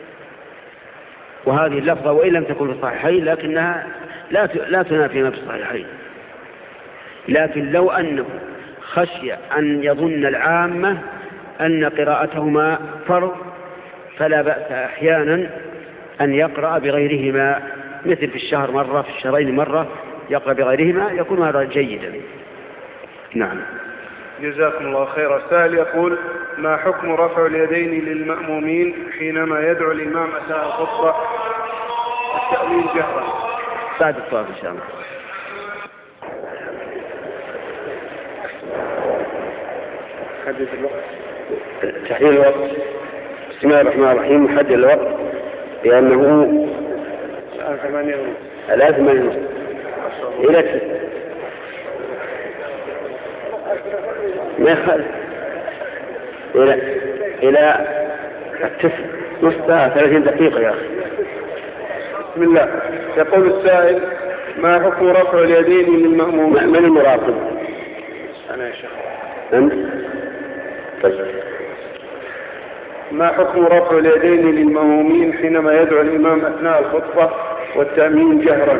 وهذه اللفظة وإن لم تكن في الصحيحين لكنها لا لا تنافي ما في الصحيحين. لكن لو أنه خشي أن يظن العامة أن قراءتهما فرض فلا بأس أحيانا أن يقرأ بغيرهما، مثل في الشهر مرة، في الشهرين مرة يقرأ بغيرهما، يكون هذا جيدا. نعم. جزاكم الله خيرا. السائل يقول: ما حكم رفع اليدين للمأمومين حينما يدعو الإمام أثناء الخطبة التأمين جهرا؟ بعد الصلاة إن شاء الله. حدث الوقت. تحديد الوقت. بسم الله الرحمن الرحيم. محدد الوقت لأنه الآن ثمانية ونصف. الآن ثمانية ونصف إلى تسع. ما يخالف. إلى إلى التسع نص ساعة ثلاثين دقيقة يا أخي. بسم الله. يقول السائل: ما حكم رفع اليدين للمأمومين؟ من المراقب؟ أنا يا شيخ. أنت؟ طيب. ما حكم رفع اليدين للمأمومين حينما يدعو الإمام أثناء الخطبة والتأمين جهرا؟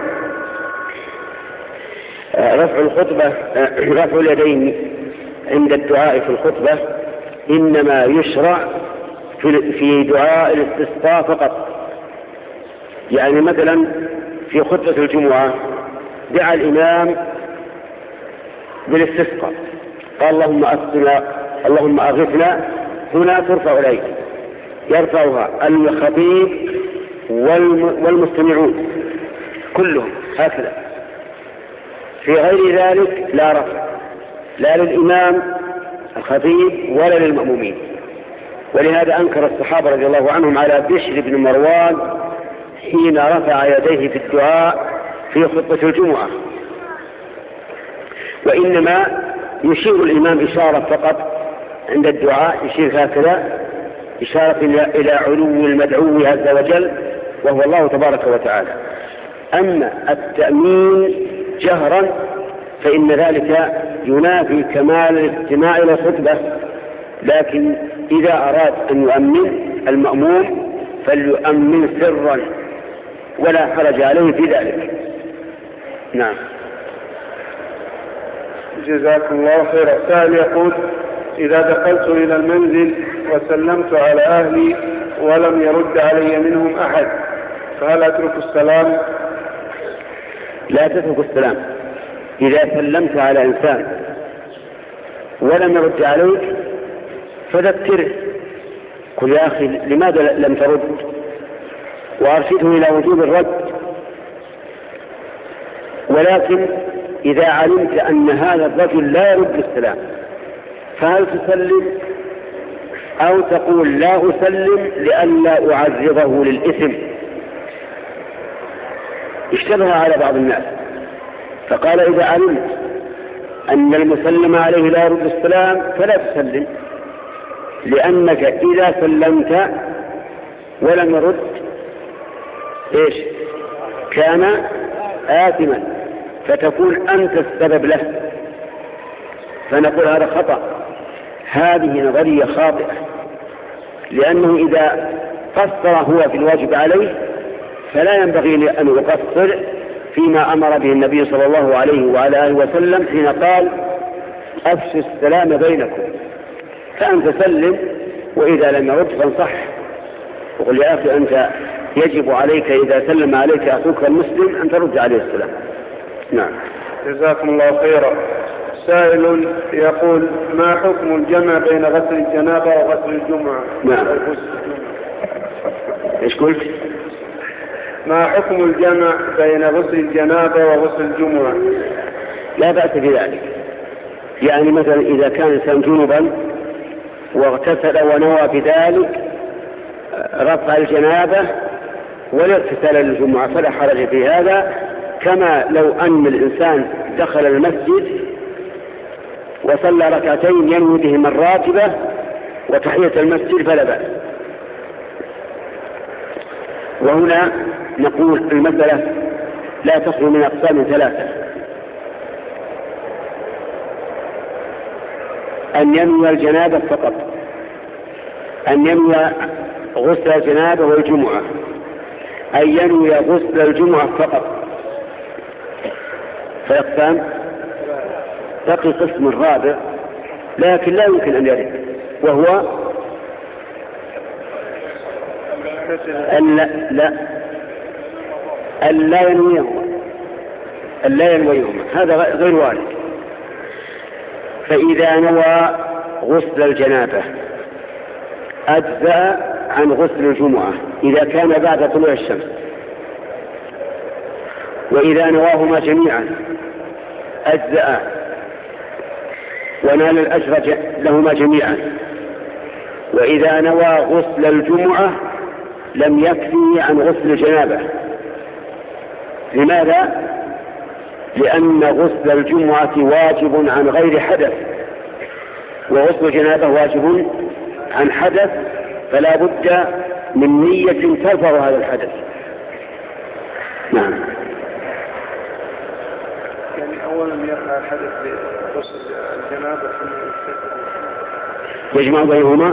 رفع الخطبة رفع اليدين عند الدعاء في الخطبة إنما يشرع في دعاء الاستسقاء فقط. يعني مثلا في خطبة الجمعة دعا الإمام بالاستسقاء، قال: اللهم أسقنا اللهم أغثنا. هنا ترفع إليه، يرفعها الخطيب والمستمعون كلهم هكذا. في غير ذلك لا رفع، لا للإمام الخطيب ولا للمأمومين. ولهذا أنكر الصحابة رضي الله عنهم على بشر بن مروان حين رفع يديه في الدعاء في خطبة الجمعة. وإنما يشير الإمام إشارة فقط عند الدعاء، يشير هكذا إشارة إلى علو المدعو عز وجل وهو الله تبارك وتعالى. أما التأمين جهرا فإن ذلك ينافي كمال الاستماع إلى الخطبة، لكن إذا أراد أن يؤمن المأموم فليؤمن سرا ولا حرج عليه في ذلك. نعم. جزاكم الله خيرا. السائل يقول: إذا دخلت إلى المنزل وسلمت على أهلي ولم يرد علي منهم أحد فهل أترك السلام؟ لا تترك السلام. إذا سلمت على إنسان ولم يرد عليك فذكره، قل: يا أخي لماذا لم ترد؟ وأرشده إلى وجوب الرد. ولكن إذا علمت أن هذا الرجل لا يرد السلام فهل تسلم أو تقول لا أسلم لئلا أعرضه للإثم؟ اشتبه على بعض الناس فقال: إذا علمت أن المسلم عليه لا يرد السلام فلا تسلم، لأنك إذا سلمت ولم يرد إيش؟ كان آثما فتكون أنت السبب له. فنقول هذا خطأ، هذه نظرية خاطئة، لأنه إذا قصر هو في الواجب عليه فلا ينبغي أن يقصر فيما أمر به النبي صلى الله عليه وعلى آله وسلم حين قال: أفشوا السلام بينكم. فأنت سلم، وإذا لم يرد فانصح وقل: يا أخي أنت يجب عليك إذا سلم عليك أخوك المسلم أن ترد عليه السلام. نعم. جزاكم الله خيرا. سائل يقول: ما حكم الجمع بين غسل الجنابة وغسل الجمعة؟ نعم. ايش قلت؟ ما حكم الجمع بين غسل الجنابة وغسل الجمعة؟ لا بأس بذلك. يعني مثلا إذا كان الإنسان جنبا واغتسل ونوى بذلك رفع الجنابة والاغتسال للجمعة فلا حرج في هذا، كما لو أن الإنسان دخل المسجد وصلى ركعتين ينوي بهما الراتبة وتحية المسجد فلا بأس. وهنا نقول المسألة لا تخلو من أقسام ثلاثة: أن ينوي الجنابة فقط، أن ينوي غسل الجنابة والجمعة، أن ينوي غسل الجمعة فقط. فيقسم بقي قسم الرابع لكن لا يمكن أن يرد، وهو أن لا لا أن لا ينويهما أن لا ينويهما هذا غير وارد. فإذا نوى غسل الجنابة أجزأ عن غسل الجمعة إذا كان بعد طلوع الشمس، وإذا نواهما جميعا أجزأ ونال الأجر لهما جميعا، وإذا نوى غسل الجمعة لم يكفي عن غسل الجنابة. لماذا؟ لأن غسل الجمعة واجب عن غير حدث، وغسل الجنابة واجب عن حدث، فلا بد من نية ترفع هذا الحدث. نعم. يعني أولا يرفع الحدث بغسل الجنابة ثم يغتسل. يجمع بينهما؟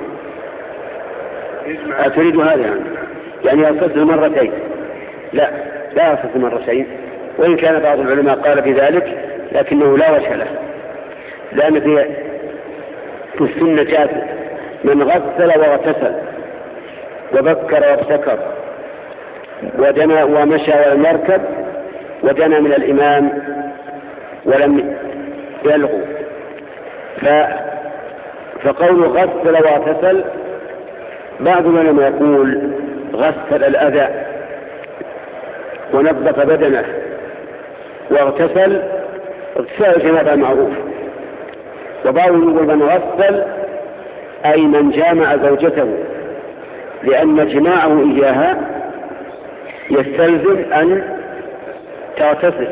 يجمع. أتريد هذا يعني يعني يغتسل مرتين؟ لا، لا يغتسل مرتين، وإن كان بعض العلماء قال بذلك لكنه لا وجه له، لأن في السنة جاءت من غسل واغتسل وبكر وابتكر ودنا ومشى ولم يركب ودنا من الإمام ولم يلغو. ف... فقول غسل واغتسل بعض العلماء يقول غسل الأذى ونظف بدنه واغتسل اغتسال الجنابة معروف، وبعض يقول من غسل أي من جامع زوجته، لأن جماعه إياها يستلزم أن تغتسل،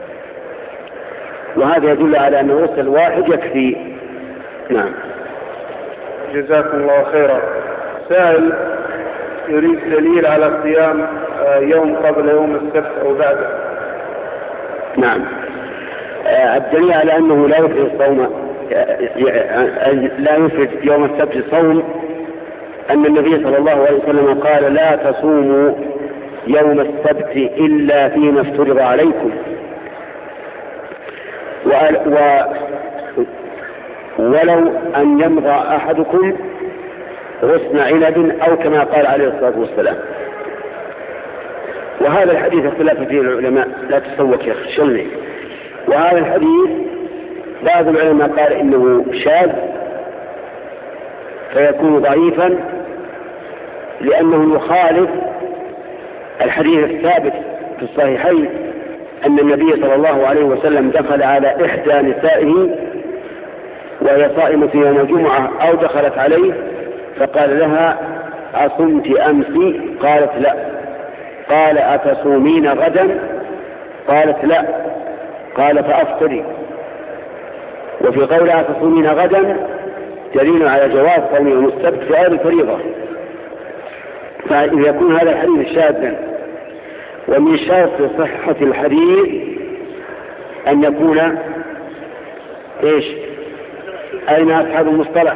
وهذا يدل على أن غسل واحد يكفي. نعم. جزاكم الله خيرا. سائل يريد دليل على صيام يوم قبل يوم السبت أو بعده. نعم. الدليل على أنه لا يفرد الصوم لا يفرد يوم السبت صوم أن النبي صلى الله عليه وسلم قال لا تصوموا يوم السبت إلا فيما افترض عليكم، و... و... ولو أن يمضى أحدكم غصن عنب أو كما قال عليه الصلاة والسلام. وهذا الحديث اختلف فيه العلماء، لا تسوك يا خشلني. وهذا الحديث بعض العلماء قال إنه شاذ فيكون ضعيفا لأنه يخالف الحديث الثابت في الصحيحين أن النبي صلى الله عليه وسلم دخل على إحدى نسائه وهي صائمة يوم الجمعة أو دخلت عليه فقال لها أصمت أمس؟ قالت لا. قال أتصومين غدا؟ قالت لا. قال فأفطري. وفي قولها أتصومين غدا دليل على جواز صوم يوم السبت في غير الفريضة، فإذا يكون هذا الحديث شاذا. ومن شرط صحة الحديث أن يكون إيش؟ أين أصحاب المصطلح؟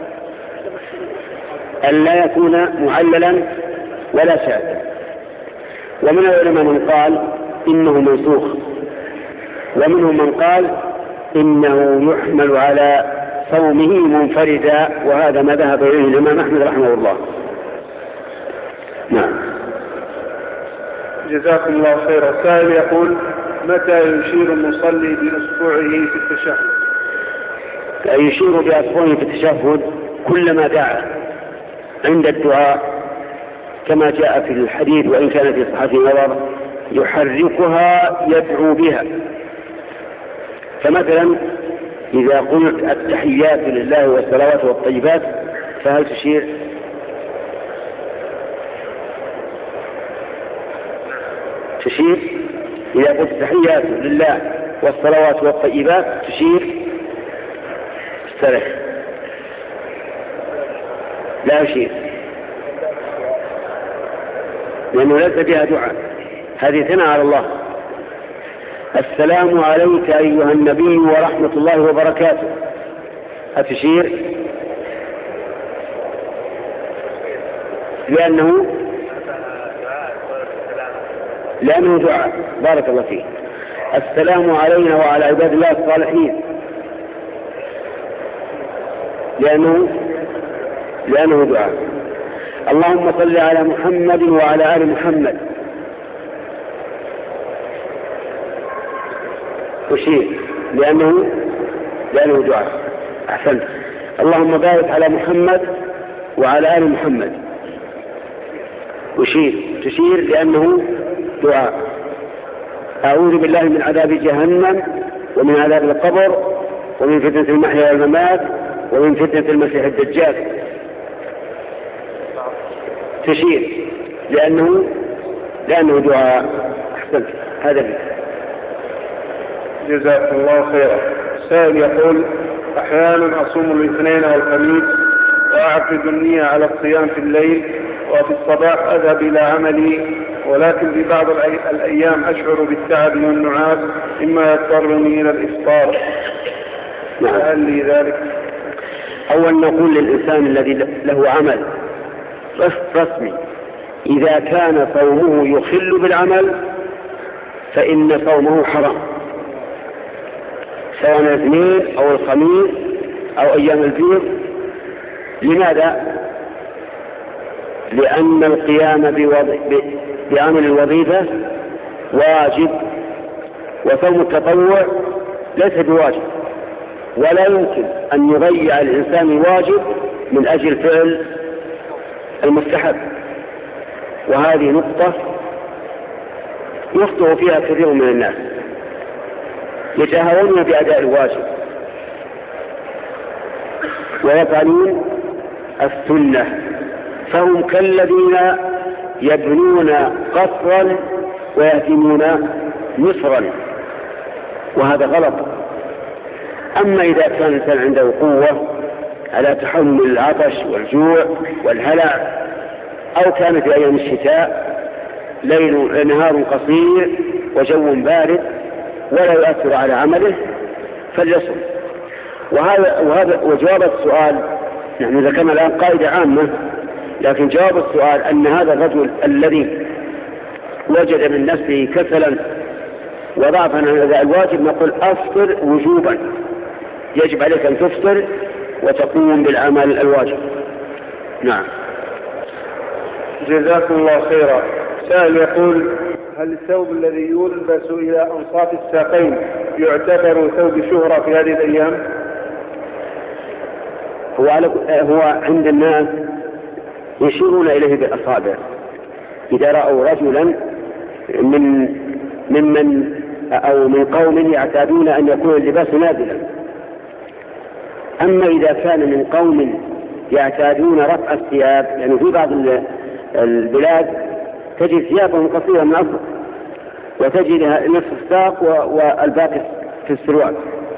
أن لا يكون معللا ولا شاذا. ومن العلماء من قال إنه منسوخ، ومنهم من قال إنه يحمل على صومه منفردا، وهذا ما ذهب إليه الإمام أحمد رحمه الله. نعم. جزاكم الله خيرا. سائل يقول متى يشير المصلي بأصبعه في التشهد؟ يشير بأصبعه في التشهد كلما دعا عند الدعاء كما جاء في الحديث، وإن كان في صحة نظر، يحركها يدعو بها. فمثلا إذا قلت التحيات لله والصلوات والطيبات فهل تشير؟ تشير. إذا قلت التحيات لله والصلوات والطيبات تشير. استرح. لا يشير لأنه ليس بها دعاء، هذه ثناء على الله. السلام عليك أيها النبي ورحمة الله وبركاته أتشير؟ لأنه لأنه دعاء. بارك الله فيه. السلام علينا وعلى عباد الله الصالحين لأنه لأنه دعاء. اللهم صل على محمد وعلى آل محمد تشير لأنه لأنه دعاء. أحسنت. اللهم بارك على محمد وعلى آل محمد. أشير تشير لأنه دعاء. أعوذ بالله من عذاب جهنم ومن عذاب القبر ومن فتنة المحيا والممات ومن فتنة المسيح الدجال. تشير لأنه لأنه دعاء. أحسنت. هذا بي. جزاكم الله خيرا. السائل يقول: أحيانا أصوم الاثنين والخميس وأعقد النية على الصيام في الليل، وفي الصباح أذهب إلى عملي، ولكن في بعض الأيام أشعر بالتعب والنعاس مما يضطرني إلى الإفطار. هل لي ذلك؟ أول نقول للإنسان الذي له عمل رسمي إذا كان صومه يخل بالعمل فإن صومه حرام، سواء الاثنين أو الخميس أو أيام البيض. لماذا؟ لأن القيام بعمل الوظيفة واجب، وصوم التطوع ليس بواجب، ولا يمكن أن يضيع الإنسان الواجب من أجل فعل المستحب. وهذه نقطة يخطئ فيها كثير من الناس، يتهاونون بأداء الواجب ويفعلون السنة، فهم كالذين يبنون قصرا ويهدمون مصرا، وهذا غلط. أما إذا كان الإنسان عنده قوة على تحمل العطش والجوع والهلع، أو كان في أيام الشتاء ليل نهار قصير وجو بارد ولا يؤثر على عمله، فليصم. وهذا وهذا وجواب السؤال، نحن ذكرنا الآن قاعدة عامة، لكن جواب السؤال أن هذا الرجل الذي وجد من نفسه كسلا وضعفا عن أداء الواجب نقول أفطر وجوبا، يجب عليك أن تفطر وتقوم بالعمل الواجب. نعم. جزاكم الله خيرا. سائل يقول: هل الثوب الذي يلبس إلى أنصاف الساقين يعتبر ثوب شهرة في هذه الأيام؟ هو, هو عند الناس يشيرون إليه بالأصابع إذا رأوا رجلا من ممن أو من قوم يعتادون أن يكون اللباس نازلا. أما إذا كان من قوم يعتادون رفع الثياب، يعني في بعض البلاد تجد ثيابهم قصيرة من أصل وتجدها نصف الساق والباقي في السروال،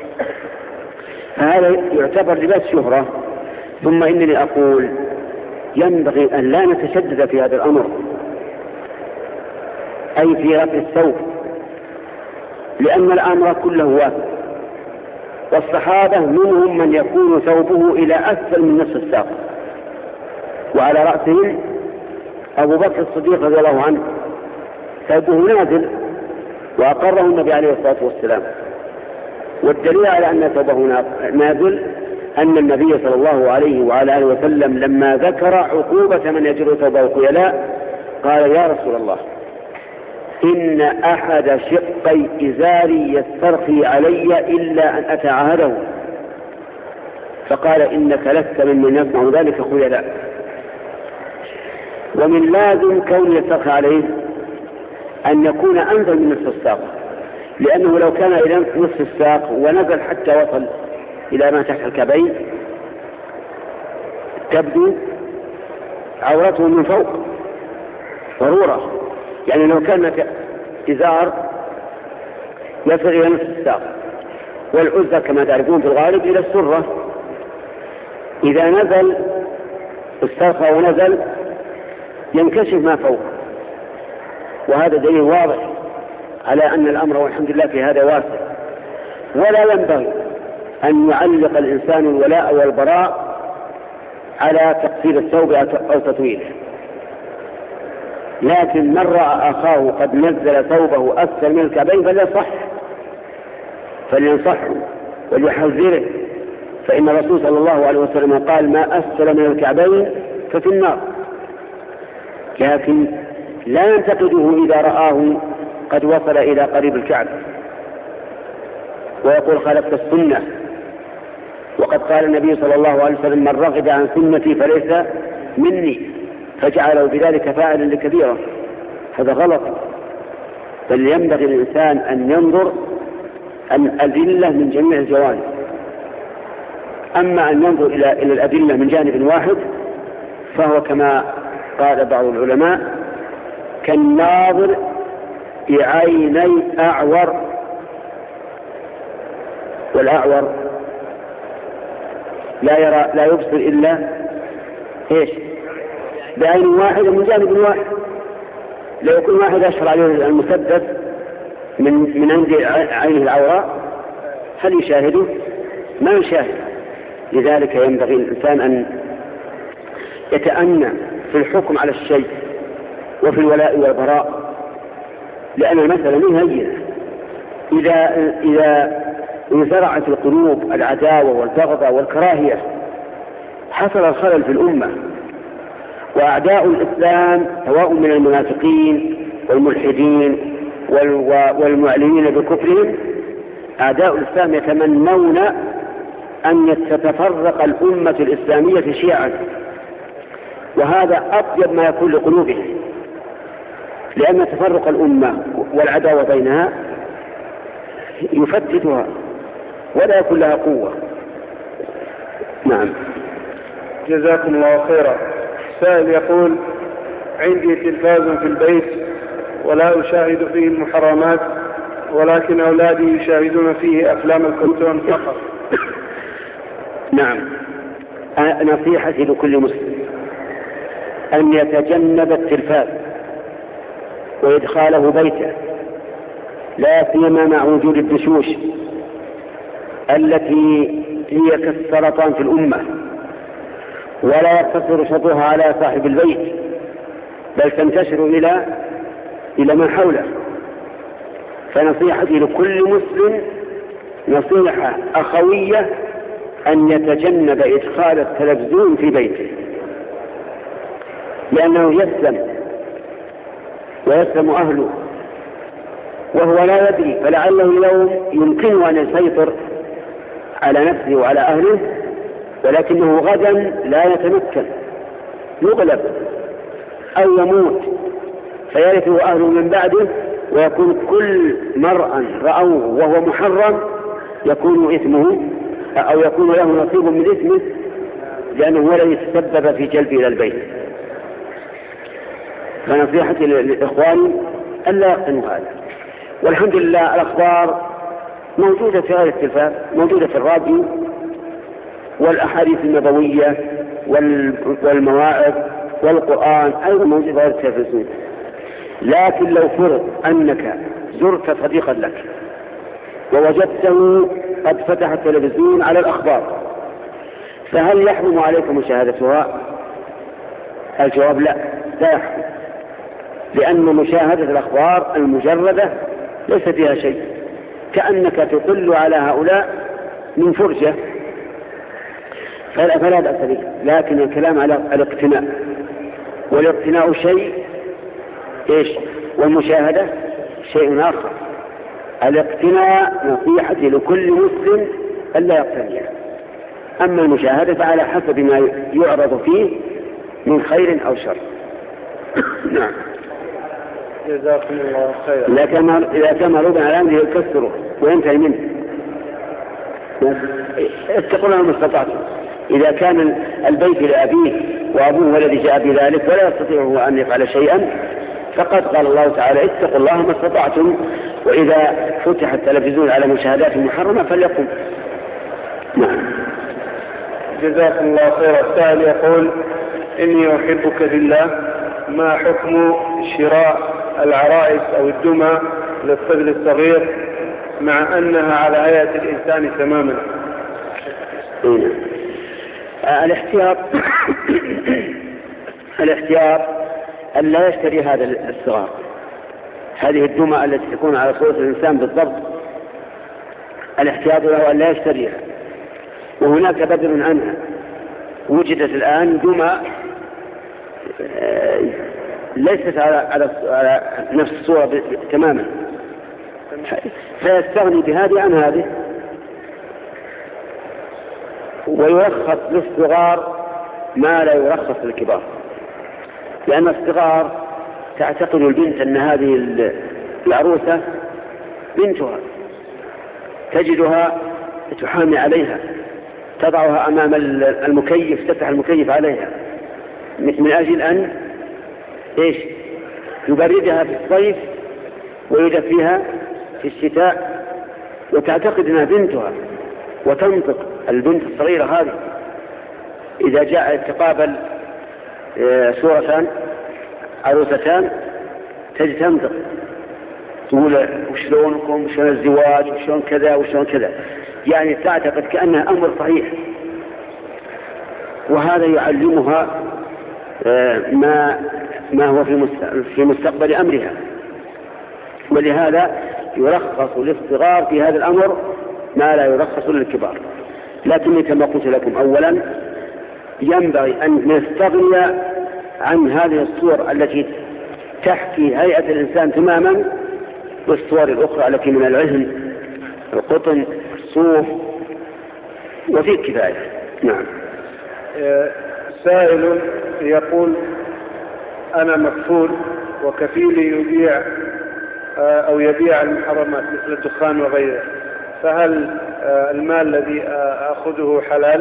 فهذا يعتبر لباس شهرة. ثم إنني أقول ينبغي أن لا نتشدد في هذا الأمر، أي في رفع الثوب، لأن الأمر كله واسع، والصحابة منهم من يكون ثوبه إلى أسفل من نصف الساق، وعلى رأسهم أبو بكر الصديق رضي الله عنه ثوبه نازل وأقره النبي عليه الصلاة والسلام. والدليل على أن ثوبه نازل أن النبي صلى الله عليه وعلى آله وسلم لما ذكر عقوبة من يجر ثوبه خيلاء قال: يا رسول الله، إن أحد شقي إزاري يسترخي علي إلا أن أتعاهده. فقال: إنك لست ممن يسمع ذلك خيلاء. ومن لازم كون يسترخي عليه أن يكون أنزل من نصف الساق، لأنه لو كان إلى نصف الساق ونزل حتى وصل إلى ما تحت الكعبين تبدو عورته من فوق ضرورة. يعني لو كان إزار يصل إلى نصف الساق، والعزة كما تعرفون في الغالب إلى السرة، إذا نزل استرخى ونزل ينكشف ما فوق، وهذا دليل واضح على أن الأمر والحمد لله في هذا واسع. ولا ينبغي أن يعلق الإنسان الولاء والبراء على تقصير الثوب أو تطويله، لكن من رأى أخاه قد نزل ثوبه أسفل من الكعبين فليصح فلينصحه وليحذره، فإن الرسول صلى الله عليه وسلم قال: ما أسفل من الكعبين ففي النار. لكن لا ينتقده إذا رآه قد وصل إلى قريب الكعب ويقول: خالفت السنة، وقد قال النبي صلى الله عليه وسلم من رغب عن سنتي فليس مني، فجعله بذلك فاعلا لكبيرة. هذا غلط، بل ينبغي الإنسان أن ينظر الأدلة من جميع الجوانب. أما أن ينظر إلى إلى الأدلة من جانب واحد فهو كما قال بعض العلماء كالناظر بعيني أعور، والأعور لا يرى لا يبصر إلا إيش بعين واحدة من جانب واحد. لو يكون واحد أشهر عليه المسدس من من عند عينه العوراء هل يشاهده؟ ما يشاهد. لذلك ينبغي الإنسان أن يتأنى في الحكم على الشيء وفي الولاء والبراء، لأن المسألة من هينة. إذا إذا انزرعت في القلوب العداوة والبغضة والكراهية حصل الخلل في الأمة، وأعداء الإسلام سواء من المنافقين والملحدين والمعلنين بكفرهم، أعداء الإسلام يتمنون أن تتفرق الأمة الإسلامية شيعا، وهذا أطيب ما يكون لقلوبهم، لأن تفرق الأمة والعداوة بينها يفتتها ولا يكون لها قوة. نعم. جزاكم الله خيرا. سائل يقول عندي تلفاز في البيت ولا أشاهد فيه المحرمات، ولكن أولادي يشاهدون فيه أفلام الكرتون فقط. نعم. نصيحتي لكل مسلم أن يتجنب التلفاز وإدخاله بيته، لا سيما مع وجود الدشوش التي هي كالسرطان في الأمة، ولا يقتصر شطها على صاحب البيت بل تنتشر إلى إلى من حوله. فنصيحتي لكل مسلم نصيحة أخوية أن يتجنب إدخال التلفزيون في بيته، لأنه يسلم ويسلم أهله وهو لا يدري، فلعله اليوم يمكنه أن يسيطر على نفسه وعلى أهله، ولكنه غدا لا يتمكن، يغلب أو يموت فيرثه أهله من بعده، ويكون كل مرء رأوه وهو محرم يكون إثمه أو يكون له نصيب من إثمه، لأنه هو الذي تسبب في جلبه إلى البيت. فنصيحتي للإخوان ألا يقتنوا هذا. والحمد لله الأخبار موجودة في غير التلفاز، موجودة في الراديو والأحاديث النبوية والمواعظ والقرآن أيضا موجود في غير التلفزيون. لكن لو فرض أنك زرت صديقا لك ووجدته قد فتح التلفزيون على الأخبار، فهل يحرم عليك مشاهدتها؟ الجواب لا، لا يحرم، لأن مشاهدة الأخبار المجردة ليس فيها شيء، كأنك تطل على هؤلاء من فرجة، فلا فلا بأس به. لكن الكلام على الاقتناء، والاقتناء شيء إيش، والمشاهدة شيء آخر. الاقتناء نصيحتي لكل مسلم ألا يقتنيها، أما المشاهدة فعلى حسب ما يعرض فيه من خير أو شر. نعم. جزاكم الله خيرا. إذا كان مرضا على أمره يكسره وينتهي منه. اتقوا الله ما استطعتم. إذا كان البيت لأبيه وأبوه هو الذي جاء بذلك ولا يستطيع أن يفعل شيئا، فقد قال الله تعالى اتقوا الله ما استطعتم، وإذا فتح التلفزيون على مشاهدات محرمة فليقم. نعم. جزاكم الله خيرا. السائل يقول إني أحبك بالله، ما حكم شراء العرائس أو الدمى للطفل الصغير مع أنها على هيئة الإنسان تماما؟ آه الاحتياط الاحتياط أن لا يشتري هذا الصغار، هذه الدمى التي تكون على صورة الإنسان بالضبط، الاحتياط له أن لا يشتريها. وهناك بدل عنها، وجدت الآن دمى آه ليست على, على, على نفس الصورة تماما، فيستغني بهذه عن هذه. ويرخص للصغار ما لا يرخص للكبار، لأن الصغار تعتقد البنت أن هذه العروسة بنتها، تجدها تحامي عليها، تضعها أمام المكيف، تفتح المكيف عليها من أجل أن إيش يبردها في الصيف ويدفيها في الشتاء، وتعتقد أنها بنتها، وتنطق البنت الصغيرة هذه إذا جاء تقابل صورتان عروستان تجد تنطق تقول وشلونكم وشلون الزواج وشلون كذا وشلون كذا، يعني تعتقد كأنها أمر صحيح، وهذا يعلمها ما ما هو في مستقبل أمرها. ولهذا يرخص للصغار في هذا الأمر ما لا يرخص للكبار. لكن كما قلت لكم أولا ينبغي أن نستغني عن هذه الصور التي تحكي هيئة الإنسان تماما والصور الأخرى التي من العهن القطن الصوف وفي كفاية. نعم. سائل يقول أنا مكفول وكفيلي يبيع أو يبيع المحرمات مثل الدخان وغيره، فهل المال الذي أخذه حلال؟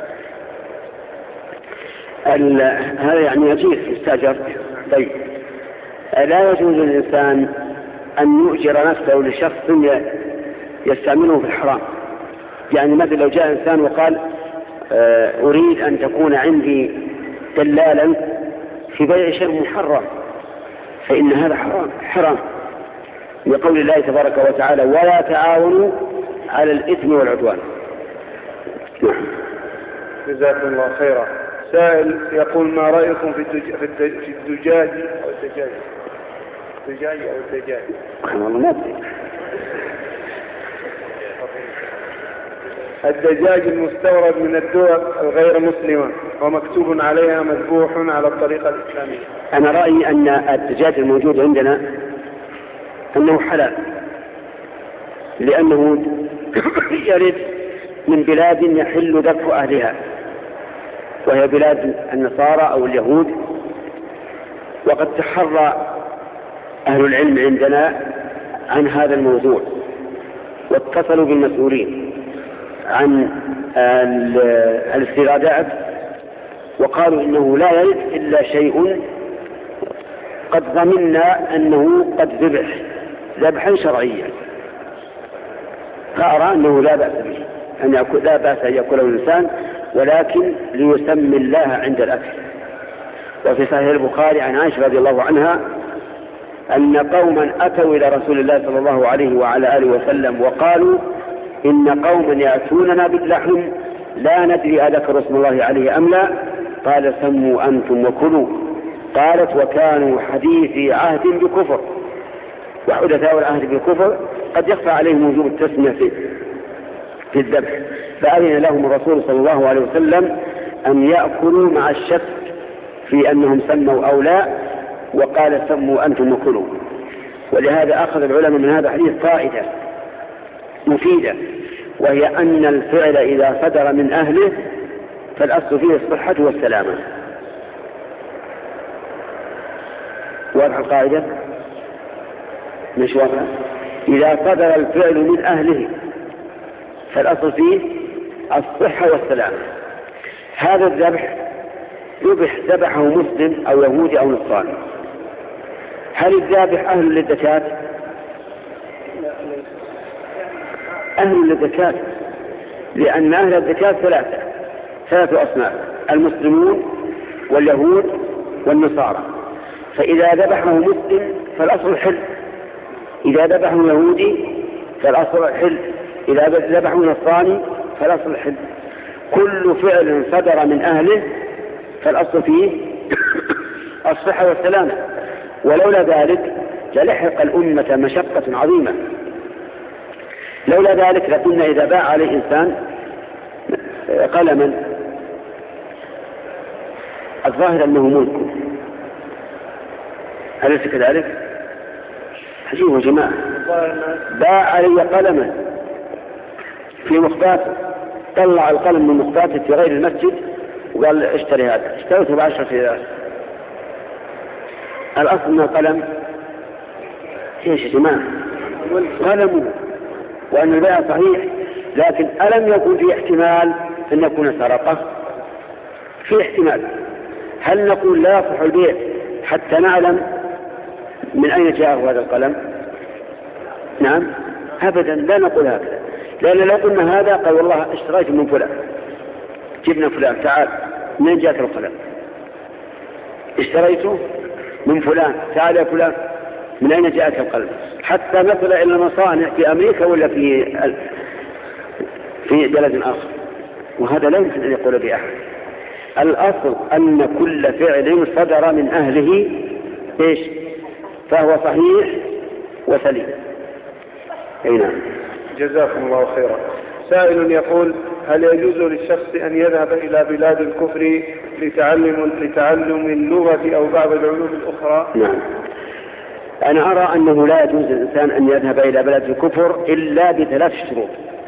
هذا يعني يجير يستأجر. طيب لا يجوز للإنسان أن يؤجر نفسه لشخص يستعمله في الحرام. يعني مثل لو جاء إنسان وقال أريد أن تكون عندي دلالا في بيع شيء محرم، فإن هذا حرام حرام لقول الله تبارك وتعالى ولا تعاونوا على الإثم والعدوان. جزاكم الله خيرا. سائل يقول ما رأيكم في الدجاج في الدجاج أو الدجاج الدجاج أو الدجاج والله ما أدري. الدجاج المستورد من الدول الغير مسلمة ومكتوب عليها مذبوح على الطريقة الإسلامية. أنا رأيي أن الدجاج الموجود عندنا أنه حلال، لأنه يرد من بلاد يحل ذبح أهلها وهي بلاد النصارى أو اليهود، وقد تحرى أهل العلم عندنا عن هذا الموضوع واتصلوا بالمسؤولين عن الاستيرادات وقالوا إنه لا يرد إلا شيء قد ضمننا أنه قد ذبح ذبحا شرعيا، فأرى أنه لا بأس به أن يأكل، لا بأس أن يأكله الإنسان، ولكن ليسمي الله عند الأكل. وفي صحيح البخاري عن عائشة رضي الله عنها أن قوما أتوا إلى رسول الله صلى الله عليه وعلى آله وسلم وقالوا إن قوما يأتوننا باللحم لا ندري أذكر اسم الله عليه أم لا، قال سموا أنتم وكلوا. قالت وكانوا حديثي عهد بكفر، وحدثاء العهد بالكفر قد يخفى عليهم وجوب التسمية في, في الذبح، فأذن لهم الرسول صلى الله عليه وسلم أن يأكلوا مع الشك في أنهم سموا أو لا، وقال سموا أنتم وكلوا. ولهذا أخذ العلماء من هذا الحديث قاعدة مفيدة، وهي أن الفعل إذا صدر من أهله فالأصل فيه الصحة والسلامة. واضح القاعدة؟ مش واضح؟ إذا صدر الفعل من أهله فالأصل فيه الصحة والسلامة. هذا الذبح يذبح ذبحه مسلم أو يهودي أو نصراني، هل الذابح أهل للزكاة؟ أهل للزكاة، لأن أهل الزكاة ثلاثة ثلاثة أصناف: المسلمون واليهود والنصارى. فإذا ذبحه مسلم فالأصل الحل، إذا ذبحه يهودي فالأصل الحل، إذا ذبحه نصراني فالأصل الحل. كل فعل صدر من أهله فالأصل فيه الصحة والسلامة، ولولا ذلك للحق الأمة مشقة عظيمة. لولا ذلك لقلنا إذا باع عليه إنسان قلما الظاهر أنه ملكه، أليس كذلك؟ حجيبه جماعة، باع علي قلما في مخباته طلع القلم من مخباته في غير المسجد وقال اشتري هذا، اشتريته بعشرة ريال. الأصل من القلم ايش اجتماع قلمه، وأن البيع صحيح، لكن ألم يكن في احتمال أن يكون سرقة؟ في احتمال. هل نقول لا يصح البيع حتى نعلم من أين جاءه هذا القلم؟ نعم أبدا لا نقول هكذا، لأن لو قلنا هذا قال والله اشتريت من فلان، جبنا فلان تعال من جاءت القلم؟ اشتريته من فلان تعال يا فلان من أين جاءت القلم؟ حتى نصل إلى المصانع في أمريكا ولا في في بلد آخر، وهذا لا يمكن أن يقول به أحد. الأصل أن كل فعل صدر من أهله إيش فهو صحيح وسليم. أي نعم. جزاكم الله خيرا. سائل يقول: هل يجوز للشخص أن يذهب إلى بلاد الكفر لتعلم, لتعلم اللغة أو بعض العلوم الأخرى؟ نعم، أنا أرى أنه لا يجوز للإنسان أن يذهب إلى بلد الكفر إلا بثلاث شروط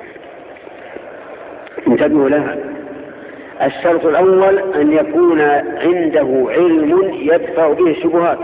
انتبهوا لها. الشرط الأول أن يكون عنده علم يدفع به الشبهات،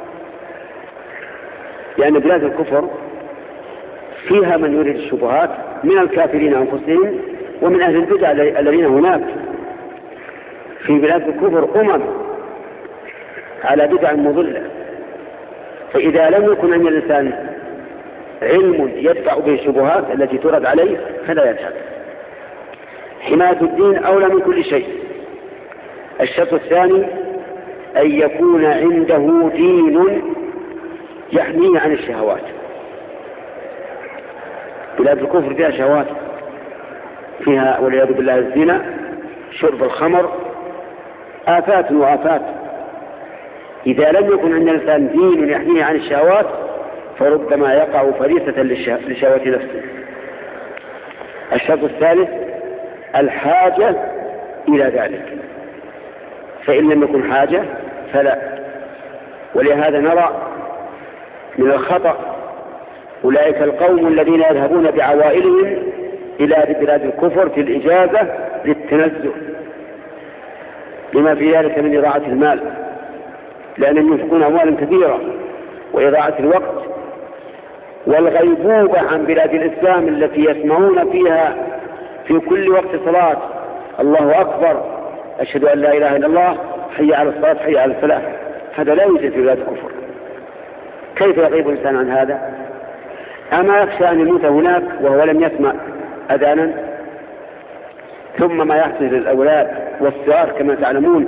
لأن بلاد الكفر فيها من يريد الشبهات من الكافرين أنفسهم ومن أهل البدع الذين هناك. في بلاد الكفر أمم على بدع مضلة، فإذا لم يكن عند الإنسان علم يدفع به الشبهات التي ترد عليه فلا يذهب. حماية الدين أولى من كل شيء. الشرط الثاني أن يكون عنده دين يحميه عن الشهوات. بلاد الكفر فيها شهوات، فيها والعياذ بالله الزنا، شرب الخمر، آفات وآفات. إذا لم يكن عند الإنسان دين يحميه عن الشهوات فربما يقع فريسة لشهوة نفسه. الشرط الثالث الحاجة إلى ذلك، فإن لم يكن حاجة فلا. ولهذا نرى من الخطأ أولئك القوم الذين يذهبون بعوائلهم إلى بلاد الكفر في الإجازة للتنزه، لما في ذلك من إضاعة المال، لأنهم ينفقون أموالا كبيرة وإضاعة الوقت والغيبوبة عن بلاد الإسلام التي يسمعون فيها في كل وقت صلاة الله أكبر أشهد أن لا إله إلا الله حي على الصلاة حي على الفلاح. هذا لا يوجد في بلاد الكفر. كيف يغيب الإنسان عن هذا؟ أما يخشى أن يموت هناك وهو لم يسمع أذانا؟ ثم ما يحصل للأولاد والصغار كما تعلمون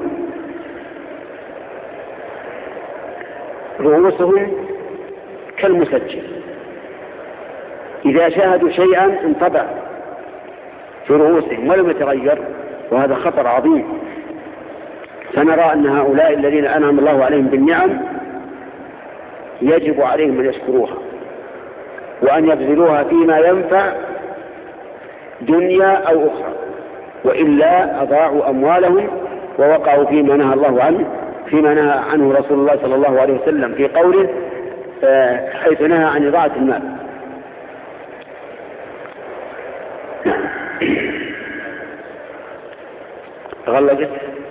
رؤوسهم كالمسجل، إذا شاهدوا شيئا انطبع في رؤوسهم ولم يتغير، وهذا خطر عظيم. فنرى أن هؤلاء الذين أنعم الله عليهم بالنعم يجب عليهم أن يشكروها وأن يبذلوها فيما ينفع دنيا أو أخرى، وإلا أضاعوا أموالهم ووقعوا فيما نهى الله عنه، فيما نهى عنه رسول الله صلى الله عليه وسلم في قوله حيث نهى عن إضاعة المال. غلقت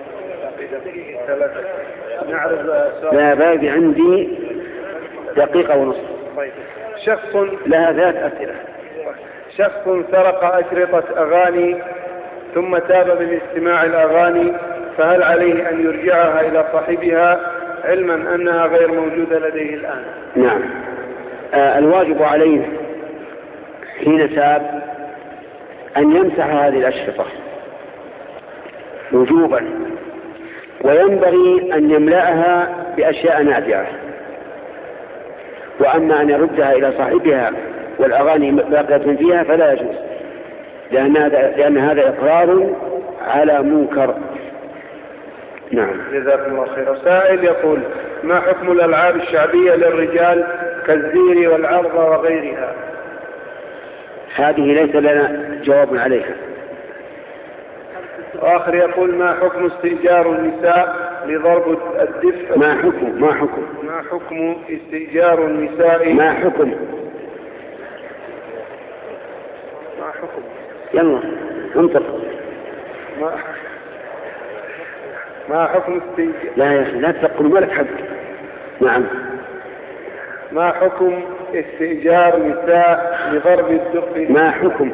لا باقي عندي دقيقة ونصف. شخص لها ذات أسئلة. شخص سرق أشرطة أغاني ثم تاب من استماع الأغاني، فهل عليه أن يرجعها إلى صاحبها علما أنها غير موجودة لديه الآن؟ نعم، آه الواجب عليه حين تاب أن يمسح هذه الأشرطة وجوبا، وينبغي أن يملأها بأشياء نافعة. وأما أن يردها إلى صاحبها والأغاني باقية فيها فلا يجوز، لأن هذا, لأن هذا إقرار على منكر. نعم. جزاكم الله خيرا. سائل يقول: ما حكم الألعاب الشعبية للرجال كالزير والعرض وغيرها؟ هذه ليس لنا جواب عليها. وآخر يقول: ما حكم استئجار النساء لضرب الدف؟ ما حكم ما حكم ما حكم استئجار النساء؟ ما حكم ما حكم يلا انطق. ما ما حكم استئجار؟ لا يا أخي لا تقول مالك حق. نعم. ما حكم استئجار نساء لضرب الدف؟ ما حكم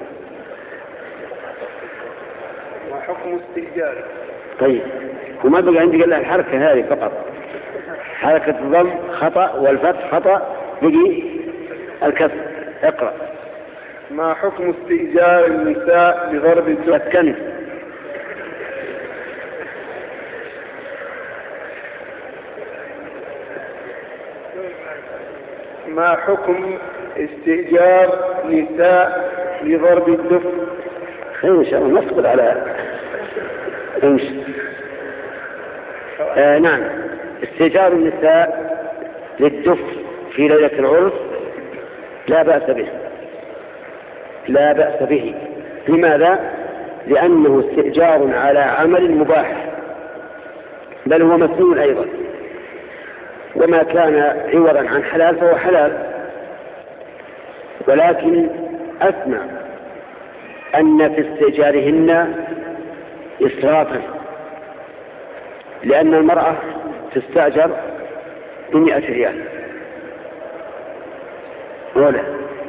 ما حكم استئجار؟ طيب وما بقى عندي إلا الحركة هذه فقط، حركة الضم خطأ والفتح خطأ، بقي الكسر. اقرأ. ما حكم استئجار النساء لضرب الدف؟ سكنت. ما حكم استئجار نساء لضرب الدف؟ خير إن شاء الله نصبر على امشي. آه نعم. استئجار النساء للدف في ليلة العرس لا بأس به، لا بأس به. لماذا؟ لأنه استئجار على عمل مباح، بل هو مسنون أيضا، وما كان عوضا عن حلال فهو حلال. ولكن أسمع أن في استئجارهن إسرافا، لأن المرأة تستأجر بمئة ريال ولا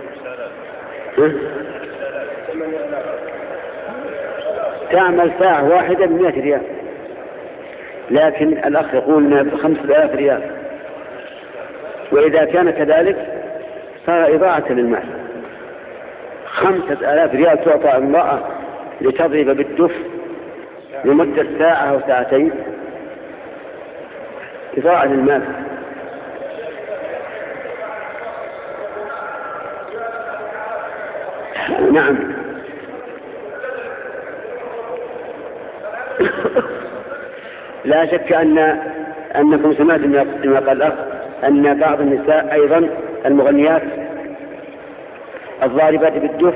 تعمل ساعة واحدة بمئة ريال، لكن الأخ يقول بخمسة آلاف ريال، وإذا كان كذلك صار إضاعة للمال. خمسة آلاف ريال تعطى امرأة لتضرب بالدف لمدة ساعة أو ساعتين، إضاعة للمال. نعم. لا شك أن أنكم سمعتم ما قال الأخ أن بعض النساء أيضا المغنيات الضاربات بالدف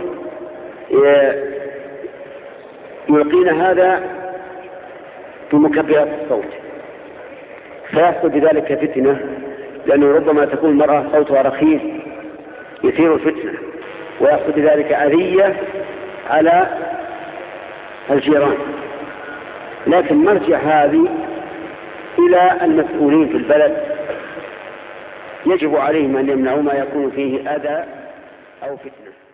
يلقين هذا بمكبرات الصوت، فيحصل بذلك فتنة، لأنه ربما تكون المرأة صوتها رخيص يثير الفتنة، ويحصل بذلك أذية على الجيران. لكن مرجع هذه إلى المسؤولين في البلد، يجب عليهم أن يمنعوا ما يكون فيه أذى أو فتنة.